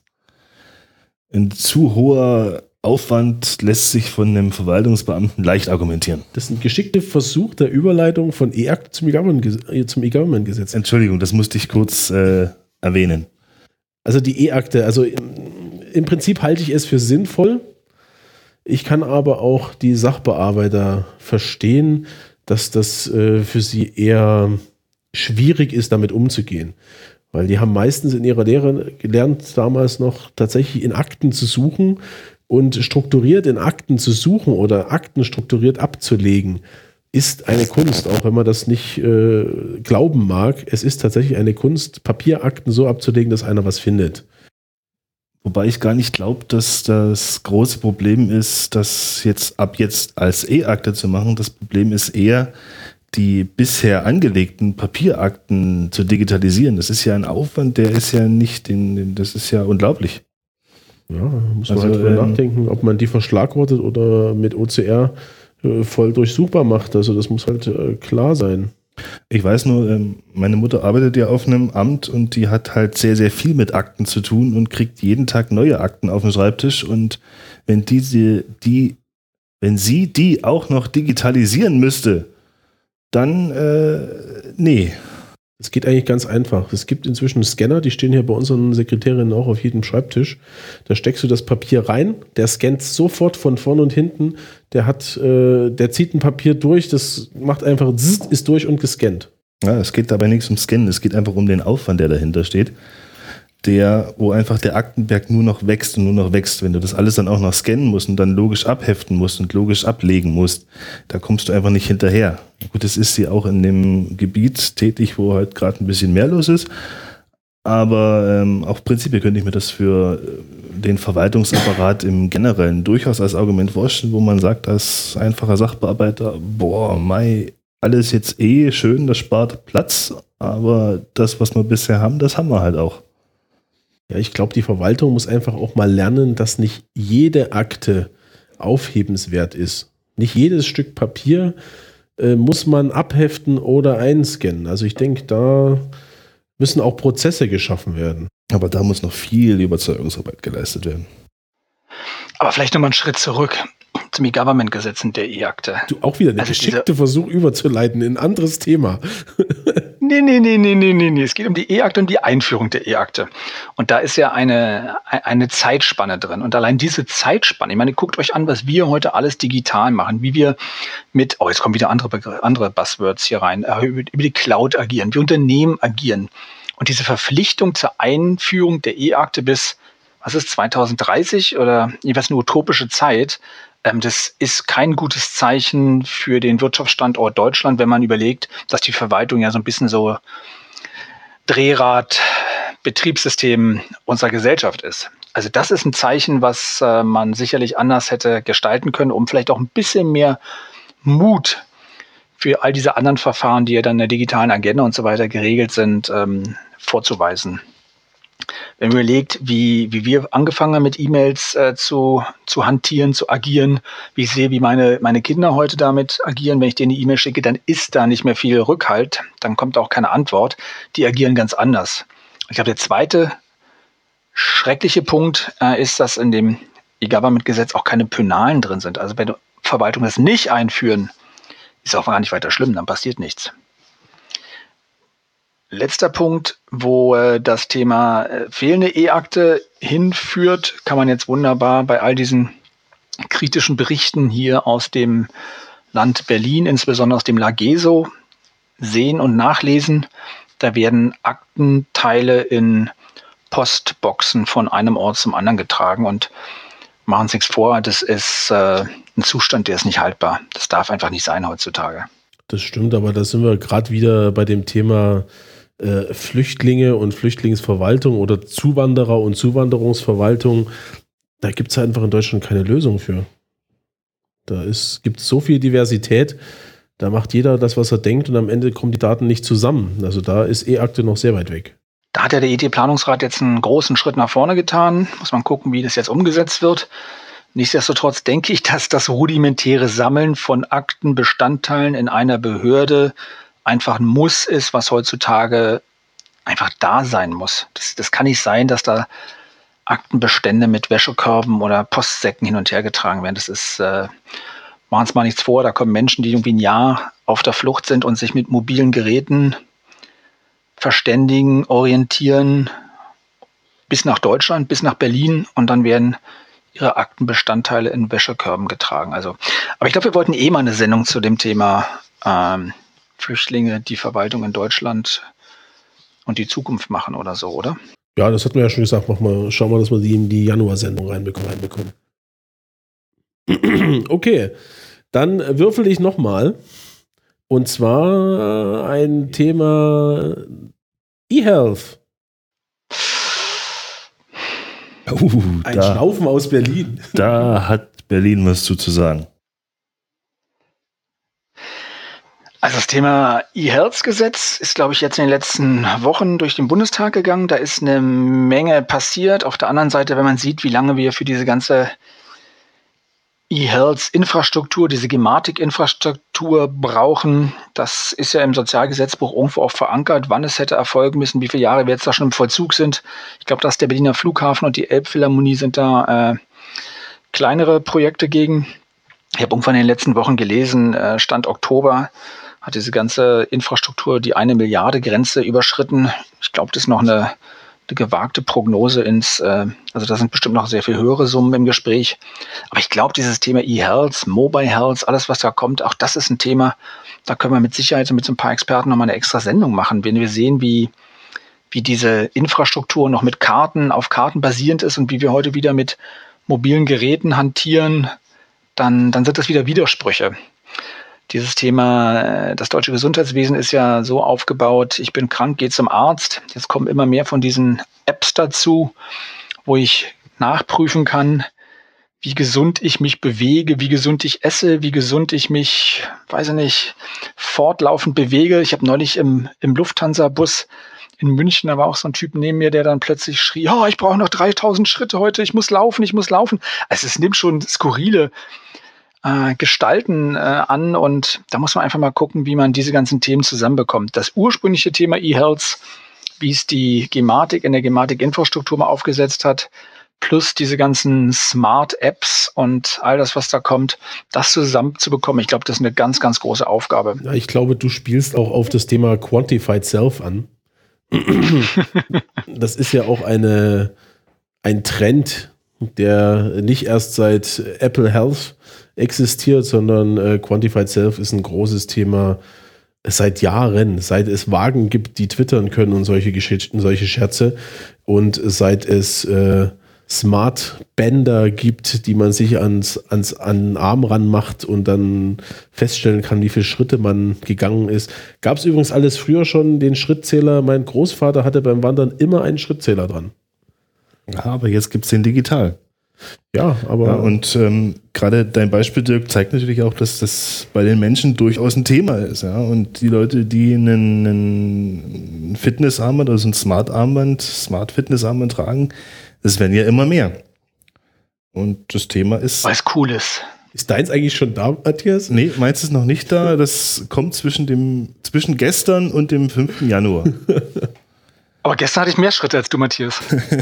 ein zu hoher Aufwand lässt sich von einem Verwaltungsbeamten leicht argumentieren. Das ist ein geschickter Versuch der Überleitung von E-Akte zum E-Government- zum E-Government-Gesetz. Entschuldigung, das musste ich kurz äh, erwähnen. Also die E-Akte, also im, im Prinzip halte ich es für sinnvoll. Ich kann aber auch die Sachbearbeiter verstehen, dass das äh, für sie eher schwierig ist, damit umzugehen. Weil die haben meistens in ihrer Lehre gelernt, damals noch tatsächlich in Akten zu suchen und strukturiert in Akten zu suchen oder Akten strukturiert abzulegen, ist eine Kunst, auch wenn man das nicht äh, glauben mag. Es ist tatsächlich eine Kunst, Papierakten so abzulegen, dass einer was findet. Wobei ich gar nicht glaube, dass das große Problem ist, das jetzt ab jetzt als E-Akte zu machen. Das Problem ist eher, die bisher angelegten Papierakten zu digitalisieren. Das ist ja ein Aufwand, der ist ja nicht, in, das ist ja unglaublich. Ja, muss man Also, halt drüber ähm, nachdenken, ob man die verschlagwortet oder mit O C R äh, voll durchsuchbar macht. Also das muss halt äh, klar sein. Ich weiß nur, ähm, meine Mutter arbeitet ja auf einem Amt und die hat halt sehr, sehr viel mit Akten zu tun und kriegt jeden Tag neue Akten auf den Schreibtisch. Und wenn diese, die, wenn sie die auch noch digitalisieren müsste, dann, äh, nee. Es geht eigentlich ganz einfach. Es gibt inzwischen Scanner, die stehen hier bei unseren Sekretärinnen auch auf jedem Schreibtisch. Da steckst du das Papier rein, der scannt sofort von vorn und hinten. Der hat, äh, der zieht ein Papier durch, das macht einfach zzz, ist durch und gescannt. Ja, es geht dabei nichts um Scannen, es geht einfach um den Aufwand, der dahinter steht, der, wo einfach der Aktenberg nur noch wächst und nur noch wächst. Wenn du das alles dann auch noch scannen musst und dann logisch abheften musst und logisch ablegen musst, da kommst du einfach nicht hinterher. Gut, es ist sie auch in dem Gebiet tätig, wo halt gerade ein bisschen mehr los ist, aber ähm, auch prinzipiell könnte ich mir das für den Verwaltungsapparat im Generellen durchaus als Argument vorstellen, wo man sagt, als einfacher Sachbearbeiter, boah, mei, alles jetzt eh schön, das spart Platz, aber das, was wir bisher haben, das haben wir halt auch. Ja, ich glaube, die Verwaltung muss einfach auch mal lernen, dass nicht jede Akte aufhebenswert ist. Nicht jedes Stück Papier äh, muss man abheften oder einscannen. Also ich denke, da müssen auch Prozesse geschaffen werden. Aber da muss noch viel Überzeugungsarbeit geleistet werden. Aber vielleicht nochmal einen Schritt zurück zum E-Government-Gesetz und der E-Akte. Du, auch wieder eine Also geschickte diese- Versuch überzuleiten in ein anderes Thema. Nee, nee, nee, nee, nee, nee, nee. Es geht um die E-Akte und die Einführung der E-Akte. Und da ist ja eine, eine Zeitspanne drin. Und allein diese Zeitspanne, ich meine, guckt euch an, was wir heute alles digital machen, wie wir mit, oh, jetzt kommen wieder andere Begr- andere Buzzwords hier rein, äh, über, über die Cloud agieren, wie Unternehmen agieren. Und diese Verpflichtung zur Einführung der E-Akte bis, was ist, zwanzig dreißig oder jeweils eine utopische Zeit, ähm, das ist kein gutes Zeichen für den Wirtschaftsstandort Deutschland, wenn man überlegt, dass die Verwaltung ja so ein bisschen so Drehrad, Betriebssystem unserer Gesellschaft ist. Also das ist ein Zeichen, was äh, man sicherlich anders hätte gestalten können, um vielleicht auch ein bisschen mehr Mut für all diese anderen Verfahren, die ja dann in der digitalen Agenda und so weiter geregelt sind, ähm, vorzuweisen. Wenn man überlegt, wie, wie wir angefangen haben mit E-Mails äh, zu, zu hantieren, zu agieren, wie ich sehe, wie meine, meine Kinder heute damit agieren, wenn ich denen eine E-Mail schicke, dann ist da nicht mehr viel Rückhalt, dann kommt auch keine Antwort. Die agieren ganz anders. Ich glaube, der zweite schreckliche Punkt äh, ist, dass in dem E-Government-Gesetz auch keine Penalen drin sind. Also wenn Verwaltungen das nicht einführen, ist auch gar nicht weiter schlimm, dann passiert nichts. Letzter Punkt, wo äh, das Thema äh, fehlende E-Akte hinführt, kann man jetzt wunderbar bei all diesen kritischen Berichten hier aus dem Land Berlin, insbesondere aus dem LAGESO, sehen und nachlesen. Da werden Aktenteile in Postboxen von einem Ort zum anderen getragen und machen Sie nichts vor, das ist äh, ein Zustand, der ist nicht haltbar. Das darf einfach nicht sein heutzutage. Das stimmt, aber da sind wir gerade wieder bei dem Thema äh, Flüchtlinge und Flüchtlingsverwaltung oder Zuwanderer und Zuwanderungsverwaltung. Da gibt es einfach in Deutschland keine Lösung für. Da gibt es so viel Diversität, da macht jeder das, was er denkt und am Ende kommen die Daten nicht zusammen. Also da ist E-Akte noch sehr weit weg. Da hat ja der I T-Planungsrat jetzt einen großen Schritt nach vorne getan. Muss man gucken, wie das jetzt umgesetzt wird. Nichtsdestotrotz denke ich, dass das rudimentäre Sammeln von Aktenbestandteilen in einer Behörde einfach ein Muss ist, was heutzutage einfach da sein muss. Das, das kann nicht sein, dass da Aktenbestände mit Wäschekörben oder Postsäcken hin und her getragen werden. Das ist, äh, machen uns mal nichts vor, da kommen Menschen, die irgendwie ein Jahr auf der Flucht sind und sich mit mobilen Geräten verständigen, orientieren, bis nach Deutschland, bis nach Berlin und dann werden ihre Aktenbestandteile in Wäschekörben getragen. Also, aber ich glaube, wir wollten eh mal eine Sendung zu dem Thema ähm, Flüchtlinge, die Verwaltung in Deutschland und die Zukunft machen oder so, oder? Ja, das hatten wir ja schon gesagt. Mach mal, schauen wir, dass wir die in die Januar-Sendung reinbekommen. reinbekommen. Okay, dann würfel ich nochmal. Und zwar ein Thema eHealth. Uh, Ein da, Schnaufen aus Berlin. da hat Berlin was zu, zu sagen. Also das Thema E-Health-Gesetz ist, glaube ich, jetzt in den letzten Wochen durch den Bundestag gegangen. Da ist eine Menge passiert. Auf der anderen Seite, wenn man sieht, wie lange wir für diese ganze E-Health-Infrastruktur, diese Gematik-Infrastruktur brauchen, das ist ja im Sozialgesetzbuch irgendwo auch verankert, wann es hätte erfolgen müssen, wie viele Jahre wir jetzt da schon im Vollzug sind. Ich glaube, dass der Berliner Flughafen und die Elbphilharmonie sind da äh, kleinere Projekte gegen. Ich habe irgendwann in den letzten Wochen gelesen, äh, Stand Oktober hat diese ganze Infrastruktur die eine Milliarde Grenze überschritten. Ich glaube, das ist noch eine, eine gewagte Prognose ins, äh, also da sind bestimmt noch sehr viel höhere Summen im Gespräch. Aber ich glaube, dieses Thema E-Health, Mobile Health, alles was da kommt, auch das ist ein Thema, da können wir mit Sicherheit mit so ein paar Experten nochmal eine extra Sendung machen, wenn wir sehen, wie, wie diese Infrastruktur noch mit Karten, auf Karten basierend ist und wie wir heute wieder mit mobilen Geräten hantieren, dann, dann sind das wieder Widersprüche. Dieses Thema, das deutsche Gesundheitswesen ist ja so aufgebaut, ich bin krank, gehe zum Arzt. Jetzt kommen immer mehr von diesen Apps dazu, wo ich nachprüfen kann, wie gesund ich mich bewege, wie gesund ich esse, wie gesund ich mich, weiß ich nicht, fortlaufend bewege. Ich habe neulich im, im Lufthansa-Bus in München, da war auch so ein Typ neben mir, der dann plötzlich schrie, oh, ich brauche noch dreitausend Schritte heute, ich muss laufen, ich muss laufen. Also es nimmt schon skurrile äh, Gestalten äh, an und da muss man einfach mal gucken, wie man diese ganzen Themen zusammenbekommt. Das ursprüngliche Thema E-Health, wie es die Gematik in der Gematik-Infrastruktur mal aufgesetzt hat, plus diese ganzen Smart-Apps und all das, was da kommt, das zusammenzubekommen, ich glaube, das ist eine ganz, ganz große Aufgabe. Ja, ich glaube, du spielst auch auf das Thema Quantified Self an. Das ist ja auch eine, ein Trend, der nicht erst seit Apple Health existiert, sondern äh, Quantified Self ist ein großes Thema seit Jahren, seit es Wagen gibt, die twittern können und solche Geschichten, solche Scherze und seit es äh, Smart Bänder gibt, die man sich ans, ans, an den Arm ranmacht und dann feststellen kann, wie viele Schritte man gegangen ist. Gab es übrigens alles früher schon, den Schrittzähler. Mein Großvater hatte beim Wandern immer einen Schrittzähler dran. Ja, aber jetzt gibt es den digital. Ja, aber... Ja, und ähm, gerade dein Beispiel, Dirk, zeigt natürlich auch, dass das bei den Menschen durchaus ein Thema ist. Ja? Und die Leute, die einen, einen Fitnessarmband, also ein Smart-Armband, Smart-Fitness-Armband tragen, das werden ja immer mehr. Und das Thema ist... Weil es cool ist. Ist deins eigentlich schon da, Matthias? Nee, meins ist noch nicht da. Das kommt zwischen dem zwischen gestern und dem fünften Januar. Aber gestern hatte ich mehr Schritte als du, Matthias.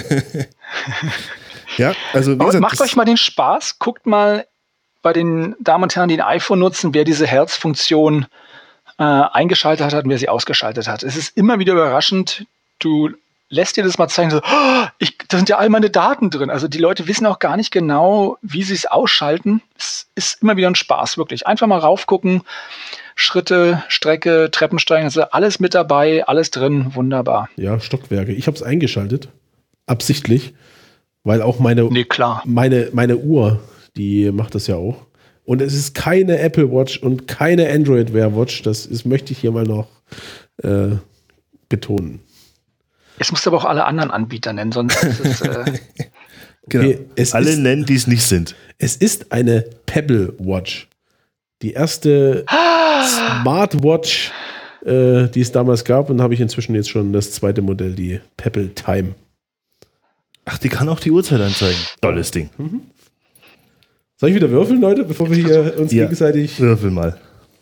Ja, also wie Aber gesagt, macht euch mal den Spaß, guckt mal bei den Damen und Herren, die ein iPhone nutzen, wer diese Health-Funktion äh, eingeschaltet hat und wer sie ausgeschaltet hat. Es ist immer wieder überraschend, du lässt dir das mal zeigen, so, oh, ich, da sind ja all meine Daten drin. Also die Leute wissen auch gar nicht genau, wie sie es ausschalten. Es ist immer wieder ein Spaß, wirklich. Einfach mal raufgucken, Schritte, Strecke, Treppensteigen, also alles mit dabei, alles drin, wunderbar. Ja, Stockwerke. Ich habe es eingeschaltet, absichtlich, weil auch meine, nee, klar. meine, meine Uhr, die macht das ja auch. Und es ist keine Apple Watch und keine Android Wear Watch, das ist, möchte ich hier mal noch äh, betonen. Jetzt musst du aber auch alle anderen Anbieter nennen, sonst ist es... Äh genau. Okay, es alle ist, nennen, die es nicht sind. Es ist eine Pebble Watch. Die erste Smartwatch, äh, die es damals gab, und habe ich inzwischen jetzt schon das zweite Modell, die Pebble Time. Ach, die kann auch die Uhrzeit anzeigen. Tolles Ding. Mhm. Soll ich wieder würfeln, Leute, bevor wir hier uns ja, gegenseitig... Würfel mal.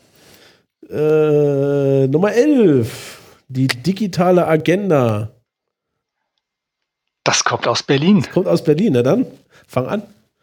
Äh, Nummer elf. Die digitale Agenda. Das kommt aus Berlin. Kommt aus Berlin, na dann, fang an.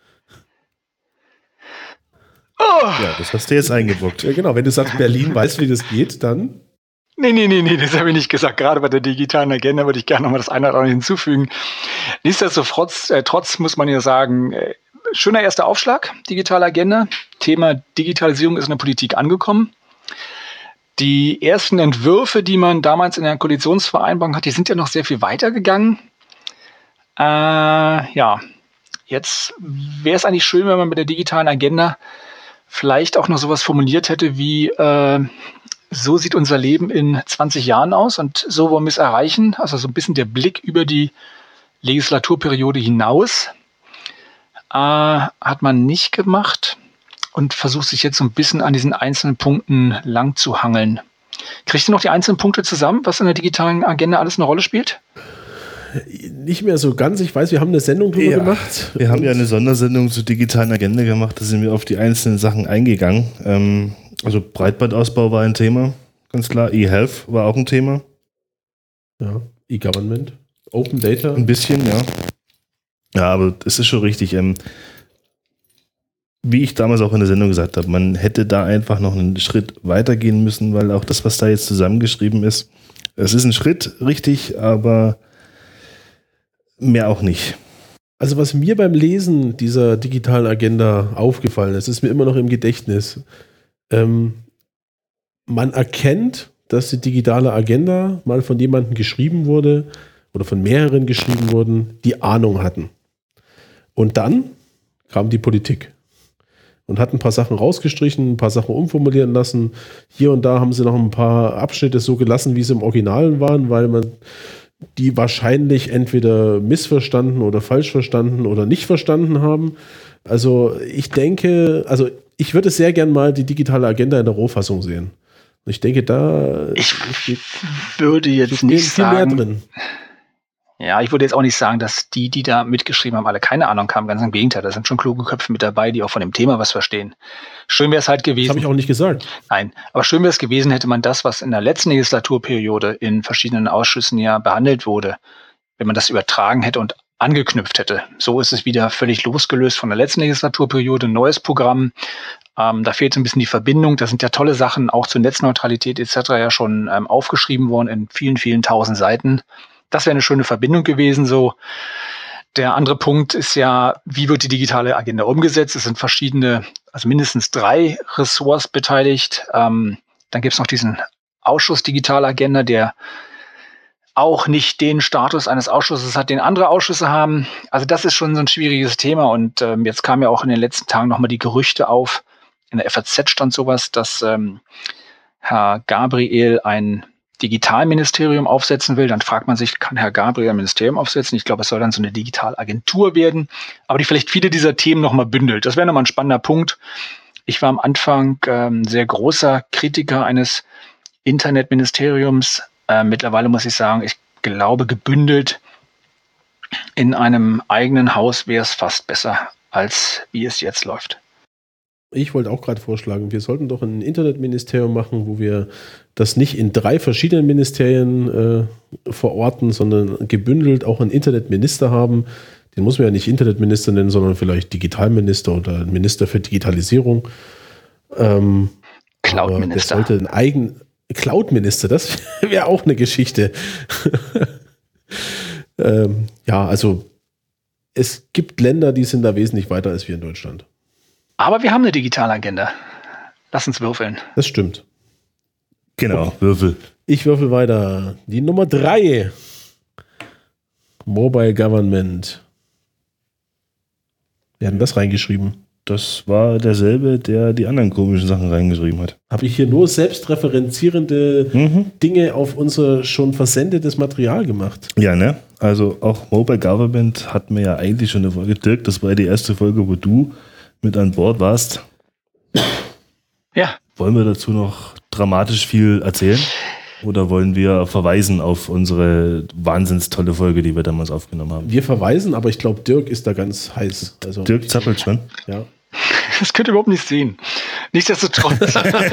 Oh. Ja, das hast du jetzt eingebrockt. Ja, genau, wenn du sagst, Berlin weiß, wie das geht, dann... Nee, nee, nee, nee, das habe ich nicht gesagt. Gerade bei der digitalen Agenda würde ich gerne nochmal das eine oder andere hinzufügen. Nichtsdestotrotz, äh, trotz muss man ja sagen, äh, schöner erster Aufschlag, digitale Agenda. Thema Digitalisierung ist in der Politik angekommen. Die ersten Entwürfe, die man damals in der Koalitionsvereinbarung hat, die sind ja noch sehr viel weiter gegangen. Äh, ja, jetzt wäre es eigentlich schön, wenn man mit der digitalen Agenda vielleicht auch noch sowas formuliert hätte wie, äh, so sieht unser Leben in zwanzig Jahren aus und so wollen wir es erreichen. Also so ein bisschen der Blick über die Legislaturperiode hinaus äh, hat man nicht gemacht und versucht sich jetzt so ein bisschen an diesen einzelnen Punkten lang zu hangeln. Kriegst du noch die einzelnen Punkte zusammen, was in der digitalen Agenda alles eine Rolle spielt? Nicht mehr so ganz. Ich weiß, wir haben eine Sendung drüber ja, gemacht. Wir haben ja eine Sondersendung zur digitalen Agenda gemacht. Da sind wir auf die einzelnen Sachen eingegangen. Ähm, also Breitbandausbau war ein Thema, ganz klar. E-Health war auch ein Thema. Ja, E-Government. Open Data. Ein bisschen, ja. Ja, aber es ist schon richtig. Ähm, wie ich damals auch in der Sendung gesagt habe, man hätte da einfach noch einen Schritt weitergehen müssen, weil auch das, was da jetzt zusammengeschrieben ist, es ist ein Schritt, richtig, aber mehr auch nicht. Also was mir beim Lesen dieser digitalen Agenda aufgefallen ist, ist mir immer noch im Gedächtnis. Ähm, man erkennt, dass die digitale Agenda mal von jemandem geschrieben wurde oder von mehreren geschrieben wurden, die Ahnung hatten. Und dann kam die Politik und hat ein paar Sachen rausgestrichen, ein paar Sachen umformulieren lassen. Hier und da haben sie noch ein paar Abschnitte so gelassen, wie sie im Original waren, weil man die wahrscheinlich entweder missverstanden oder falsch verstanden oder nicht verstanden haben. Also ich denke, also ich würde sehr gern mal die digitale Agenda in der Rohfassung sehen. Und ich denke, da ich würde jetzt nicht viel sagen, mehr drin. Ja, ich würde jetzt auch nicht sagen, dass die, die da mitgeschrieben haben, alle keine Ahnung haben. Ganz im Gegenteil, da sind schon kluge Köpfe mit dabei, die auch von dem Thema was verstehen. Schön wäre es halt gewesen. Das habe ich auch nicht gesagt. Nein, aber schön wäre es gewesen, hätte man das, was in der letzten Legislaturperiode in verschiedenen Ausschüssen ja behandelt wurde, wenn man das übertragen hätte und angeknüpft hätte. So ist es wieder völlig losgelöst von der letzten Legislaturperiode, neues Programm. Ähm, da fehlt so ein bisschen die Verbindung. Da sind ja tolle Sachen auch zur Netzneutralität et cetera ja schon ähm, aufgeschrieben worden in vielen, vielen tausend Seiten. Das wäre eine schöne Verbindung gewesen. So. Der andere Punkt ist ja, wie wird die digitale Agenda umgesetzt? Es sind verschiedene, also mindestens drei Ressorts beteiligt. Ähm, dann gibt es noch diesen Ausschuss Digitale Agenda, der auch nicht den Status eines Ausschusses hat, den andere Ausschüsse haben. Also das ist schon so ein schwieriges Thema. Und ähm, jetzt kamen ja auch in den letzten Tagen nochmal die Gerüchte auf. In der F A Z stand sowas, dass ähm, Herr Gabriel ein Digitalministerium aufsetzen will. Dann fragt man sich, kann Herr Gabriel ein Ministerium aufsetzen? Ich glaube, es soll dann so eine Digitalagentur werden, aber die vielleicht viele dieser Themen nochmal bündelt. Das wäre nochmal ein spannender Punkt. Ich war am Anfang ähm, sehr großer Kritiker eines Internetministeriums. Äh, mittlerweile muss ich sagen, ich glaube, gebündelt in einem eigenen Haus wäre es fast besser, als wie es jetzt läuft. Ich wollte auch gerade vorschlagen, wir sollten doch ein Internetministerium machen, wo wir das nicht in drei verschiedenen Ministerien äh, verorten, sondern gebündelt auch einen Internetminister haben. Den muss man ja nicht Internetminister nennen, sondern vielleicht Digitalminister oder Minister für Digitalisierung. Ähm, Cloud-Minister. Der sollte ein eigen Cloud-Minister, das wäre auch eine Geschichte. ähm, ja, also es gibt Länder, die sind da wesentlich weiter als wir in Deutschland. Aber wir haben eine Digitalagenda. Lass uns würfeln. Das stimmt. Genau, Würfel. Ich würfel weiter. Die Nummer drei. Mobile Government. Wir hatten das reingeschrieben. Das war derselbe, der die anderen komischen Sachen reingeschrieben hat. Habe ich hier nur selbstreferenzierende Mhm. Dinge auf unser schon versendetes Material gemacht? Ja, ne? Also auch Mobile Government hatten wir ja eigentlich schon eine Folge. Dirk, das war ja die erste Folge, wo du mit an Bord warst. Ja. Wollen wir dazu noch dramatisch viel erzählen? Oder wollen wir verweisen auf unsere wahnsinns tolle Folge, die wir damals aufgenommen haben? Wir verweisen, aber ich glaube, Dirk ist da ganz heiß. Also, Dirk zappelt schon. ja. Das könnt ihr überhaupt nicht sehen. Nichtsdestotrotz.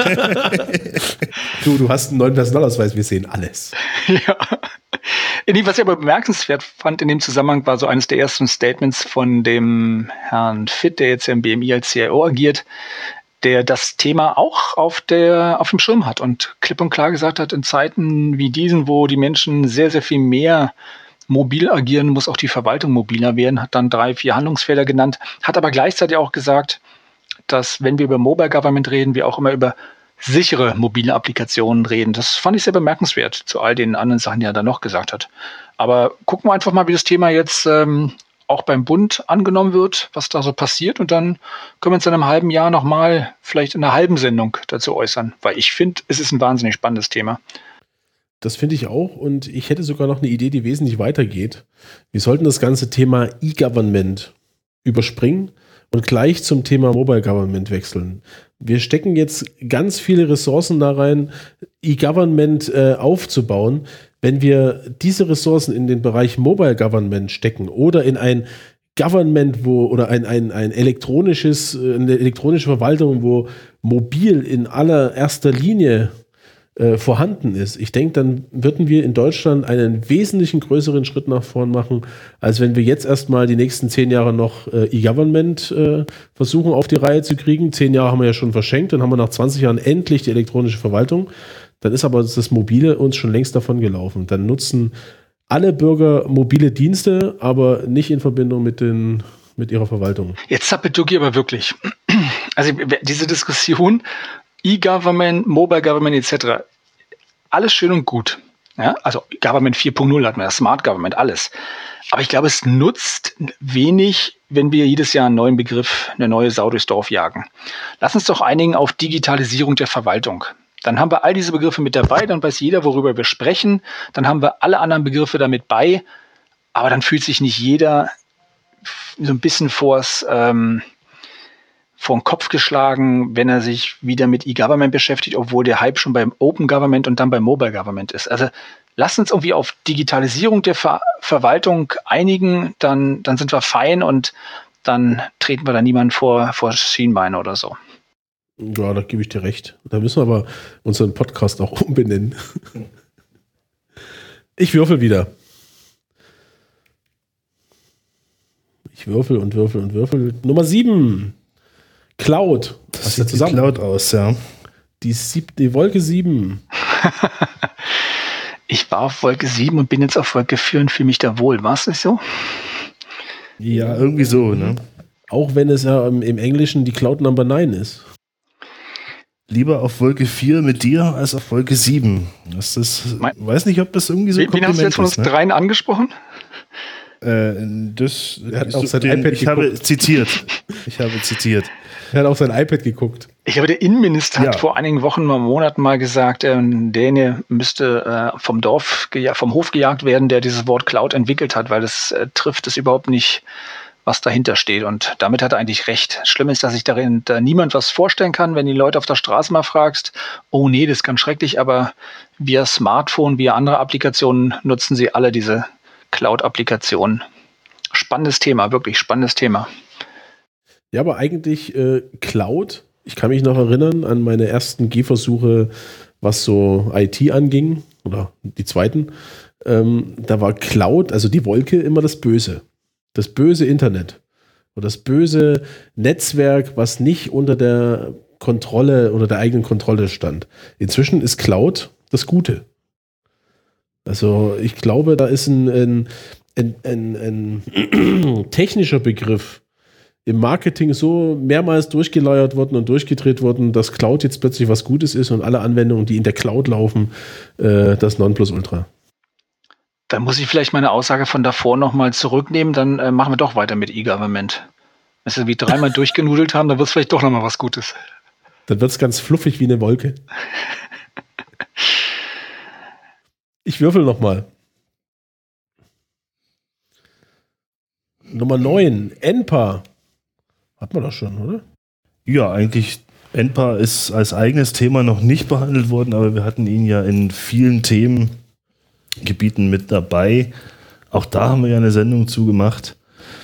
Du, du hast einen neuen Personalausweis, wir sehen alles. Ja. Was ich aber bemerkenswert fand in dem Zusammenhang, war so eines der ersten Statements von dem Herrn Fitt, der jetzt im B M I als C I O agiert, der das Thema auch auf, der, auf dem Schirm hat und klipp und klar gesagt hat, in Zeiten wie diesen, wo die Menschen sehr, sehr viel mehr mobil agieren, muss auch die Verwaltung mobiler werden, hat dann drei, vier Handlungsfelder genannt, hat aber gleichzeitig auch gesagt, dass wenn wir über Mobile Government reden, wir auch immer über sichere mobile Applikationen reden. Das fand ich sehr bemerkenswert zu all den anderen Sachen, die er da noch gesagt hat. Aber gucken wir einfach mal, wie das Thema jetzt ähm, auch beim Bund angenommen wird, was da so passiert. Und dann können wir uns in einem halben Jahr nochmal vielleicht in einer halben Sendung dazu äußern. Weil ich finde, es ist ein wahnsinnig spannendes Thema. Das finde ich auch. Und ich hätte sogar noch eine Idee, die wesentlich weitergeht. Wir sollten das ganze Thema E-Government überspringen und gleich zum Thema Mobile Government wechseln. Wir stecken jetzt ganz viele Ressourcen da rein, E-Government äh, aufzubauen. Wenn wir diese Ressourcen in den Bereich Mobile Government stecken oder in ein Government, wo oder ein, ein, ein elektronisches, eine elektronische Verwaltung, wo mobil in allererster Linie äh, vorhanden ist, ich denke, dann würden wir in Deutschland einen wesentlichen größeren Schritt nach vorn machen, als wenn wir jetzt erstmal die nächsten zehn Jahre noch äh, E-Government äh, versuchen auf die Reihe zu kriegen. Zehn Jahre haben wir ja schon verschenkt, dann haben wir nach zwanzig Jahren endlich die elektronische Verwaltung. Dann ist aber das Mobile uns schon längst davon gelaufen. Dann nutzen alle Bürger mobile Dienste, aber nicht in Verbindung mit, den, mit ihrer Verwaltung. Jetzt zappelt Dugi aber wirklich. Also diese Diskussion, E-Government, Mobile Government et cetera, alles schön und gut. Ja? Also Government vier Punkt null hatten wir, Smart Government, alles. Aber ich glaube, es nutzt wenig, wenn wir jedes Jahr einen neuen Begriff, eine neue Sau durchs Dorf jagen. Lass uns doch einigen auf Digitalisierung der Verwaltung. Dann haben wir all diese Begriffe mit dabei, dann weiß jeder, worüber wir sprechen. Dann haben wir alle anderen Begriffe damit bei. Aber dann fühlt sich nicht jeder so ein bisschen vors, ähm, vor den Kopf geschlagen, wenn er sich wieder mit E-Government beschäftigt, obwohl der Hype schon beim Open Government und dann beim Mobile Government ist. Also lasst uns irgendwie auf Digitalisierung der Ver- Verwaltung einigen, dann, dann sind wir fein und dann treten wir da niemanden vor, vor Schienbeine oder so. Ja, da gebe ich dir recht. Da müssen wir aber unseren Podcast auch umbenennen. Ich würfel wieder. Ich würfel und würfel und würfel. Nummer sieben. Cloud. Das sieht die Cloud aus, ja. Die, sieb- die Wolke sieben. Ich war auf Wolke sieben und bin jetzt auf Wolke vier und fühle mich da wohl. War es nicht so? Ja, irgendwie so, ne? Auch wenn es ja im, im Englischen die Cloud Number neun ist. Lieber auf Wolke vier mit dir als auf Wolke sieben. Das ist, Mein- weiß nicht, ob das irgendwie so ein Wen, wen hast du jetzt von uns ist, ne? dreien angesprochen? Äh, das, Er hat auf so- sein den, iPad ich habe geguckt. zitiert. Ich habe zitiert. Er hat auf sein iPad geguckt. Ich glaube, der Innenminister Ja. hat vor einigen Wochen, mal Monaten mal gesagt, äh, Däne müsste äh, vom Dorf, geja- vom Hof gejagt werden, der dieses Wort Cloud entwickelt hat, weil es äh, trifft es überhaupt nicht, was dahinter steht. Und damit hat er eigentlich recht. Schlimm ist, dass sich darin da niemand was vorstellen kann, wenn die Leute auf der Straße mal fragst, oh nee, das ist ganz schrecklich, aber via Smartphone, via andere Applikationen nutzen sie alle diese Cloud-Applikationen. Spannendes Thema, wirklich spannendes Thema. Ja, aber eigentlich äh, Cloud, ich kann mich noch erinnern an meine ersten Gehversuche, was so I T anging, oder die zweiten. Ähm, da war Cloud, also die Wolke, immer das Böse. Das böse Internet. Oder das böse Netzwerk, was nicht unter der Kontrolle, unter der eigenen Kontrolle stand. Inzwischen ist Cloud das Gute. Also ich glaube, da ist ein, ein, ein, ein, ein technischer Begriff im Marketing so mehrmals durchgeleiert worden und durchgedreht worden, dass Cloud jetzt plötzlich was Gutes ist und alle Anwendungen, die in der Cloud laufen, äh, das Nonplusultra. Dann muss ich vielleicht meine Aussage von davor nochmal zurücknehmen, dann äh, machen wir doch weiter mit E-Government. Wenn wir wie dreimal durchgenudelt haben, dann wird es vielleicht doch nochmal was Gutes. Dann wird es ganz fluffig wie eine Wolke. Ich würfel nochmal. Nummer neun, N P A. Hat man das schon, oder? Ja, eigentlich, N P A ist als eigenes Thema noch nicht behandelt worden, aber wir hatten ihn ja in vielen Themengebieten mit dabei. Auch da haben wir ja eine Sendung zugemacht.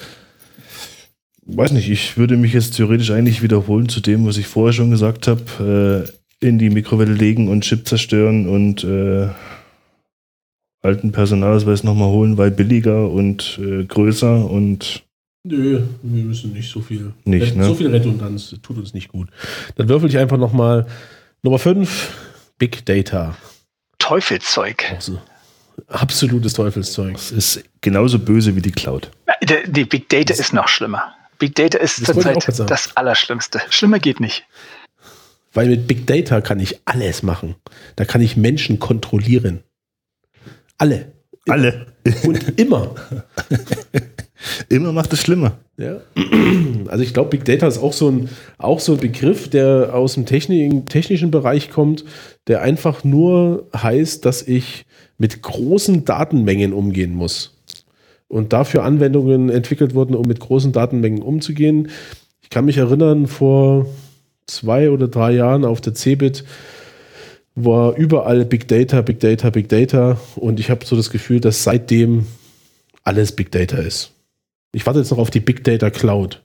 Weiß nicht, ich würde mich jetzt theoretisch eigentlich wiederholen zu dem, was ich vorher schon gesagt habe. Äh, in die Mikrowelle legen und Chip zerstören und äh, alten Personalausweis nochmal holen, weil billiger und äh, größer und Nö, wir müssen nicht so viel. Nicht, ne? So viel Redundanz tut uns nicht gut. Dann würfel ich einfach nochmal. Nummer fünf, Big Data. Teufelszeug. Auch so absolutes Teufelszeug. es ist genauso böse wie die Cloud. Die, die Big Data ist noch schlimmer. Big Data ist Das wollte ich auch zurzeit gerade sagen. das Allerschlimmste. Schlimmer geht nicht. Weil mit Big Data kann ich alles machen. Da kann ich Menschen kontrollieren. Alle. Alle. Und immer. Immer macht es schlimmer. Ja. Also ich glaube, Big Data ist auch so ein, auch so ein Begriff, der aus dem Techni- technischen Bereich kommt, der einfach nur heißt, dass ich mit großen Datenmengen umgehen muss. Und dafür Anwendungen entwickelt wurden, um mit großen Datenmengen umzugehen. Ich kann mich erinnern, vor zwei oder drei Jahren auf der CeBIT war überall Big Data, Big Data, Big Data. Und ich habe so das Gefühl, dass seitdem alles Big Data ist. Ich warte jetzt noch auf die Big Data Cloud.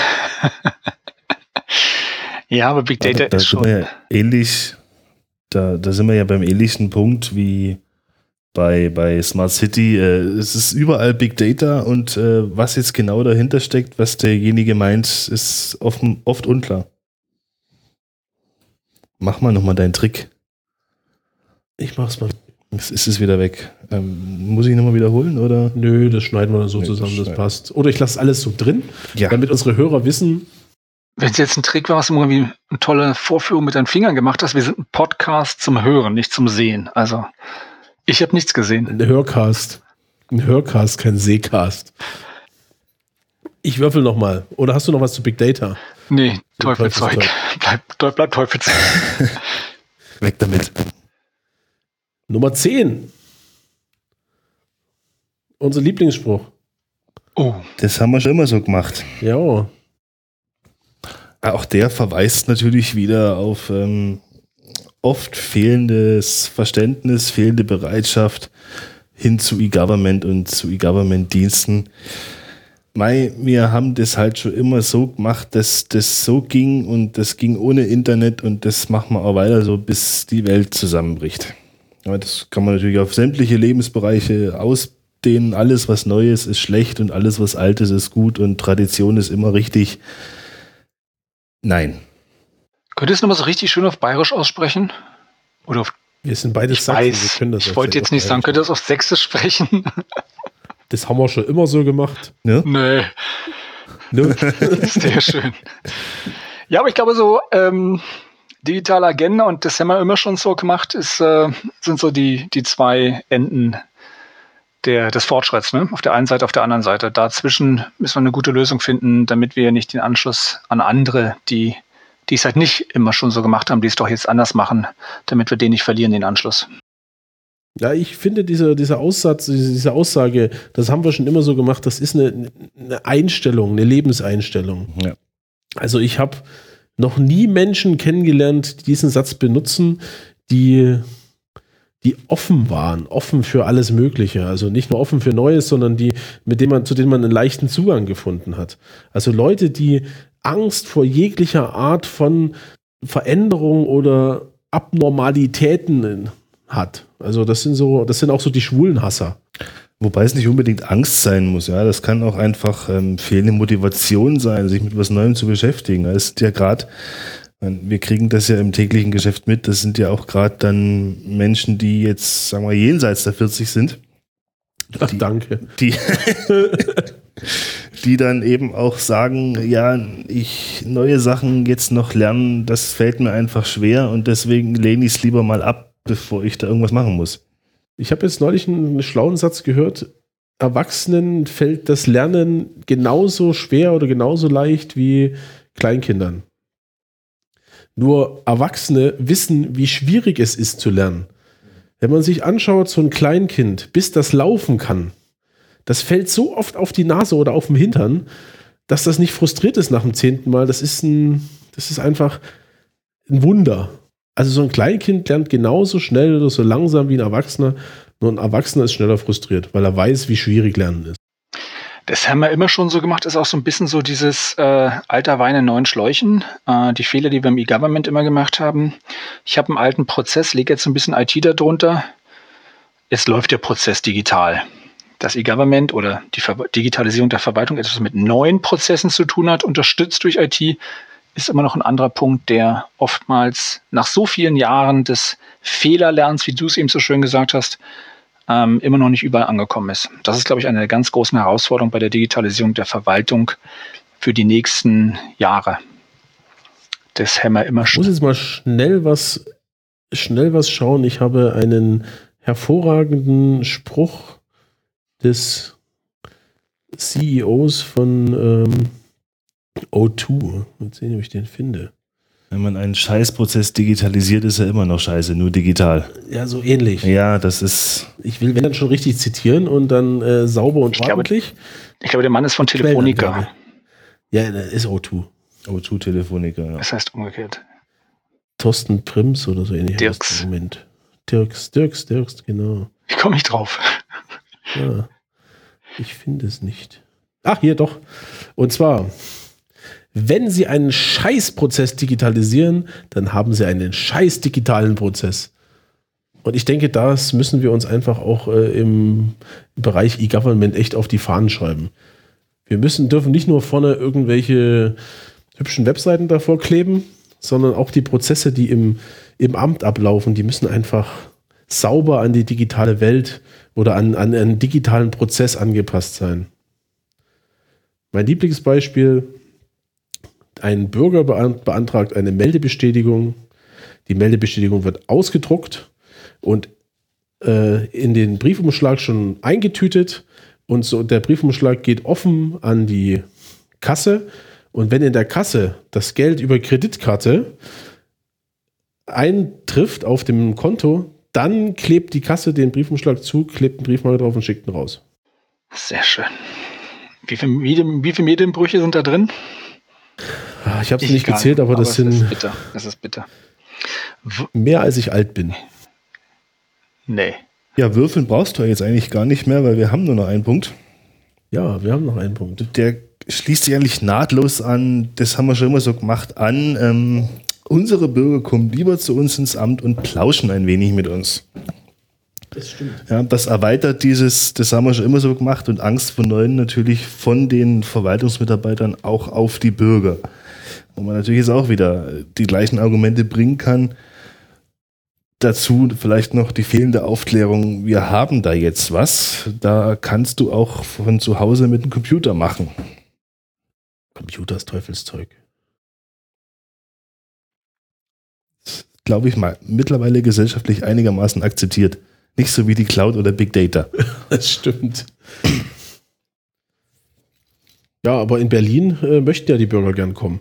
Ja, aber Big Data da, da ist sind schon. wir ja ähnlich, da, da sind wir ja beim ähnlichen Punkt wie bei, bei Smart City. Äh, es ist überall Big Data und äh, was jetzt genau dahinter steckt, was derjenige meint, ist oft, oft unklar. Mach mal nochmal deinen Trick. Ich mach's mal. Jetzt ist es wieder weg. Ähm, muss ich nochmal wiederholen, oder? Nö, das schneiden wir dann so Nee, zusammen, das das passt. Oder ich lasse alles so drin, Ja. damit unsere Hörer wissen, Wenn es jetzt ein Trick war, was du irgendwie eine tolle Vorführung mit deinen Fingern gemacht hast, wir sind ein Podcast zum Hören, nicht zum Sehen. Also, ich habe nichts gesehen. ein Hörcast. Ein Hörcast, kein Sehcast. Ich würfel nochmal. Oder hast du noch was zu Big Data? Nee, Teufelzeug. Teufelszeug. Bleib, bleib Teufelzeug. Weg damit. Nummer zehn. Unser Lieblingsspruch. Oh, Das haben wir schon immer so gemacht. Ja. Auch der verweist natürlich wieder auf ähm, oft fehlendes Verständnis, fehlende Bereitschaft hin zu E-Government und zu E-Government-Diensten. Mei, wir haben das halt schon immer so gemacht, dass das so ging und das ging ohne Internet und das machen wir auch weiter so, bis die Welt zusammenbricht. Ja, das kann man natürlich auf sämtliche Lebensbereiche ausdehnen. Alles, was Neues, ist schlecht und alles, was Altes, ist gut und Tradition ist immer richtig. Nein. könntest du noch mal so richtig schön auf Bayerisch aussprechen? Oder auf, Wir sind beide ich Sachsen. wir weiß, können das ich auf- wollte jetzt auf nicht sagen, Bayerisch. könnt ihr das auf Sächsisch sprechen? Das haben wir schon immer so gemacht. Ja? Nee, Ne? sehr schön. Ja, aber ich glaube so, ähm, digitale Agenda, und das haben wir immer schon so gemacht, ist, äh, sind so die, die zwei Enden der, des Fortschritts, ne? Auf der einen Seite, auf der anderen Seite. Dazwischen müssen wir eine gute Lösung finden, damit wir nicht den Anschluss an andere, die die es halt nicht immer schon so gemacht haben, die es doch jetzt anders machen, damit wir den nicht verlieren, den Anschluss. Ja, ich finde diese, dieser Aussatz, diese, diese Aussage, das haben wir schon immer so gemacht, das ist eine, eine Einstellung, eine Lebenseinstellung. Ja. Also ich habe noch nie Menschen kennengelernt, die diesen Satz benutzen, die, die offen waren, offen für alles Mögliche. Also nicht nur offen für Neues, sondern die, mit denen man, zu denen man einen leichten Zugang gefunden hat. Also Leute, die Angst vor jeglicher Art von Veränderung oder Abnormalitäten hat. Also das sind so, das sind auch so die Schwulenhasser. Wobei es nicht unbedingt Angst sein muss, ja. Das kann auch einfach ähm, fehlende Motivation sein, sich mit was Neuem zu beschäftigen. Das ist ja gerade, wir kriegen das ja im täglichen Geschäft mit, das sind ja auch gerade dann Menschen, die jetzt, sagen wir, jenseits der vierzig sind. Ach, danke. Die, die dann eben auch sagen, ja, ich neue Sachen jetzt noch lernen, das fällt mir einfach schwer und deswegen lehne ich es lieber mal ab, bevor ich da irgendwas machen muss. Ich habe jetzt neulich einen, einen schlauen Satz gehört. Erwachsenen fällt das Lernen genauso schwer oder genauso leicht wie Kleinkindern. Nur Erwachsene wissen, wie schwierig es ist zu lernen. Wenn man sich anschaut, so ein Kleinkind, bis das laufen kann, das fällt so oft auf die Nase oder auf den Hintern, dass das nicht frustriert ist nach dem zehnten Mal. Das ist ein, das ist einfach ein Wunder. Also so ein Kleinkind lernt genauso schnell oder so langsam wie ein Erwachsener. Nur ein Erwachsener ist schneller frustriert, weil er weiß, wie schwierig Lernen ist. Das haben wir immer schon so gemacht, ist auch so ein bisschen so dieses äh, alter Wein in neuen Schläuchen. Äh, die Fehler, die wir im E-Government immer gemacht haben. Ich habe einen alten Prozess, lege jetzt ein bisschen I T darunter. Es läuft der Prozess digital. Das E-Government oder die Ver- Digitalisierung der Verwaltung etwas mit neuen Prozessen zu tun hat, unterstützt durch I T, ist immer noch ein anderer Punkt, der oftmals nach so vielen Jahren des Fehlerlernens, wie du es eben so schön gesagt hast, ähm, immer noch nicht überall angekommen ist. Das ist, glaube ich, eine der ganz großen Herausforderungen bei der Digitalisierung der Verwaltung für die nächsten Jahre. Das haben wir immer Ich muss schon. jetzt mal schnell was, schnell was schauen. Ich habe einen hervorragenden Spruch des C E Os von ähm, O zwei. Mal sehen, ob ich den finde. Wenn man einen Scheißprozess digitalisiert, ist er immer noch scheiße, nur digital. Ja, so ähnlich. Ja, das ist... Ich will, wenn dann schon richtig zitieren und dann äh, sauber und Ich glaube, ordentlich. Ich glaube, der Mann ist von Telefonica. Quellenangabe. Ja, das ist O zwei. O zwei Telefonica, ja. Das heißt umgekehrt. Thorsten Prims oder so ähnlich. Dirks. heißt der Moment. Dirks, Dirks, Dirks, genau. Ich komme nicht drauf. Ja, ich finde es nicht. Ach, hier doch. Und zwar, wenn Sie einen Scheißprozess digitalisieren, dann haben Sie einen scheiß digitalen Prozess. Und ich denke, das müssen wir uns einfach auch äh, im Bereich E-Government echt auf die Fahnen schreiben. Wir müssen, dürfen nicht nur vorne irgendwelche hübschen Webseiten davor kleben, sondern auch die Prozesse, die im, im Amt ablaufen, die müssen einfach sauber an die digitale Welt oder an, an einen digitalen Prozess angepasst sein. Mein Lieblingsbeispiel: Ein Bürger beantragt eine Meldebestätigung. Die Meldebestätigung wird ausgedruckt und äh, in den Briefumschlag schon eingetütet. Und so der Briefumschlag geht offen an die Kasse. Und wenn in der Kasse das Geld über Kreditkarte eintrifft auf dem Konto, dann klebt die Kasse den Briefumschlag zu, klebt einen Briefmarke drauf und schickt ihn raus. Sehr schön. Wie viele Medien, wie viele Medienbrüche sind da drin? Ich habe es nicht gezählt, aber, aber das sind ist bitter. Das ist bitter. W- mehr als ich alt bin. Nee. Ja, würfeln brauchst du jetzt eigentlich gar nicht mehr, weil wir haben nur noch einen Punkt. Ja, wir haben noch einen Punkt. Der schließt sich eigentlich nahtlos an, das haben wir schon immer so gemacht, an. Ähm, unsere Bürger kommen lieber zu uns ins Amt und plauschen ein wenig mit uns. Das stimmt. Ja, das erweitert dieses, das haben wir schon immer so gemacht, und Angst vor Neuen natürlich von den Verwaltungsmitarbeitern auch auf die Bürger. Wo man natürlich jetzt auch wieder die gleichen Argumente bringen kann. Dazu vielleicht noch die fehlende Aufklärung, wir haben da jetzt was, da kannst du auch von zu Hause mit dem Computer machen. Computer ist Teufelszeug. Glaube ich mal, mittlerweile gesellschaftlich einigermaßen akzeptiert. Nicht so wie die Cloud oder Big Data. Das stimmt. Ja, aber in Berlin äh, möchten ja die Bürger gern kommen.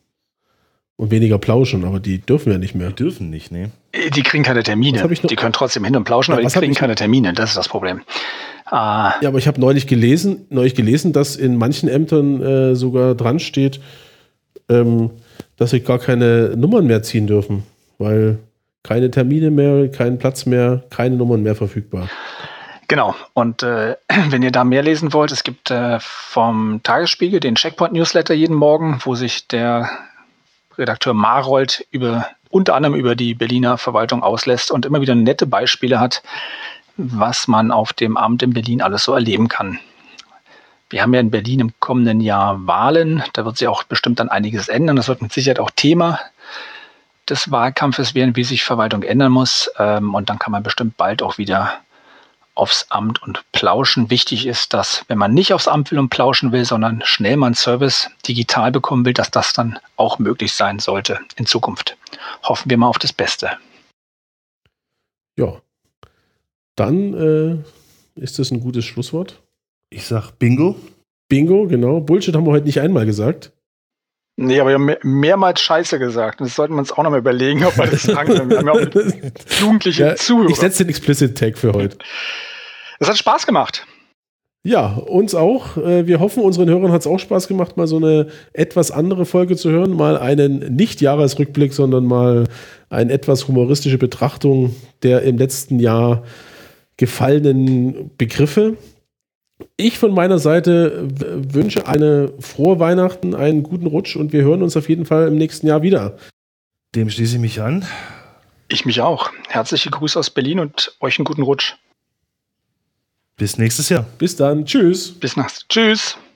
Und weniger plauschen, aber die dürfen ja nicht mehr. Die dürfen nicht, ne? Die kriegen keine Termine. Die können trotzdem hin und plauschen, Ja, aber die was hab kriegen ich- keine Termine. Das ist das Problem. Äh, Ja, aber ich habe neulich gelesen, neulich gelesen, dass in manchen Ämtern äh, sogar dran steht, ähm, dass sie gar keine Nummern mehr ziehen dürfen, weil keine Termine mehr, kein Platz mehr, keine Nummern mehr verfügbar. Genau. Und äh, wenn ihr da mehr lesen wollt, es gibt äh, vom Tagesspiegel den Checkpoint-Newsletter jeden Morgen, wo sich der Redakteur Marold über, unter anderem über die Berliner Verwaltung auslässt und immer wieder nette Beispiele hat, was man auf dem Amt in Berlin alles so erleben kann. Wir haben ja in Berlin im kommenden Jahr Wahlen. Da wird sich auch bestimmt dann einiges ändern. Das wird mit Sicherheit auch Thema des Wahlkampfes werden, wie sich Verwaltung ändern muss. Ähm, und dann kann man bestimmt bald auch wieder aufs Amt und plauschen. Wichtig ist, dass, wenn man nicht aufs Amt will und plauschen will, sondern schnell mal einen Service digital bekommen will, dass das dann auch möglich sein sollte in Zukunft. Hoffen wir mal auf das Beste. Ja. Dann äh, ist das ein gutes Schlusswort. Ich sag Bingo. Bingo, genau. Bullshit haben wir heute nicht einmal gesagt. Nee, aber wir haben mehr, mehrmals Scheiße gesagt. Das sollten wir uns auch noch mal überlegen, ob wir das sagen. Wir haben ja auch Jugendliche Ja, Zuhörer. ich setze den Explicit Tag für heute. Es hat Spaß gemacht. Ja, uns auch. Äh, Wir hoffen, unseren Hörern hat es auch Spaß gemacht, mal so eine etwas andere Folge zu hören. Mal einen Nicht-Jahresrückblick, sondern mal eine etwas humoristische Betrachtung der im letzten Jahr gefallenen Begriffe. Ich von meiner Seite w- wünsche eine frohe Weihnachten, einen guten Rutsch und wir hören uns auf jeden Fall im nächsten Jahr wieder. Dem schließe ich mich an. Ich mich auch. Herzliche Grüße aus Berlin und euch einen guten Rutsch. Bis nächstes Jahr. Bis dann. Tschüss. Bis nachts. Tschüss.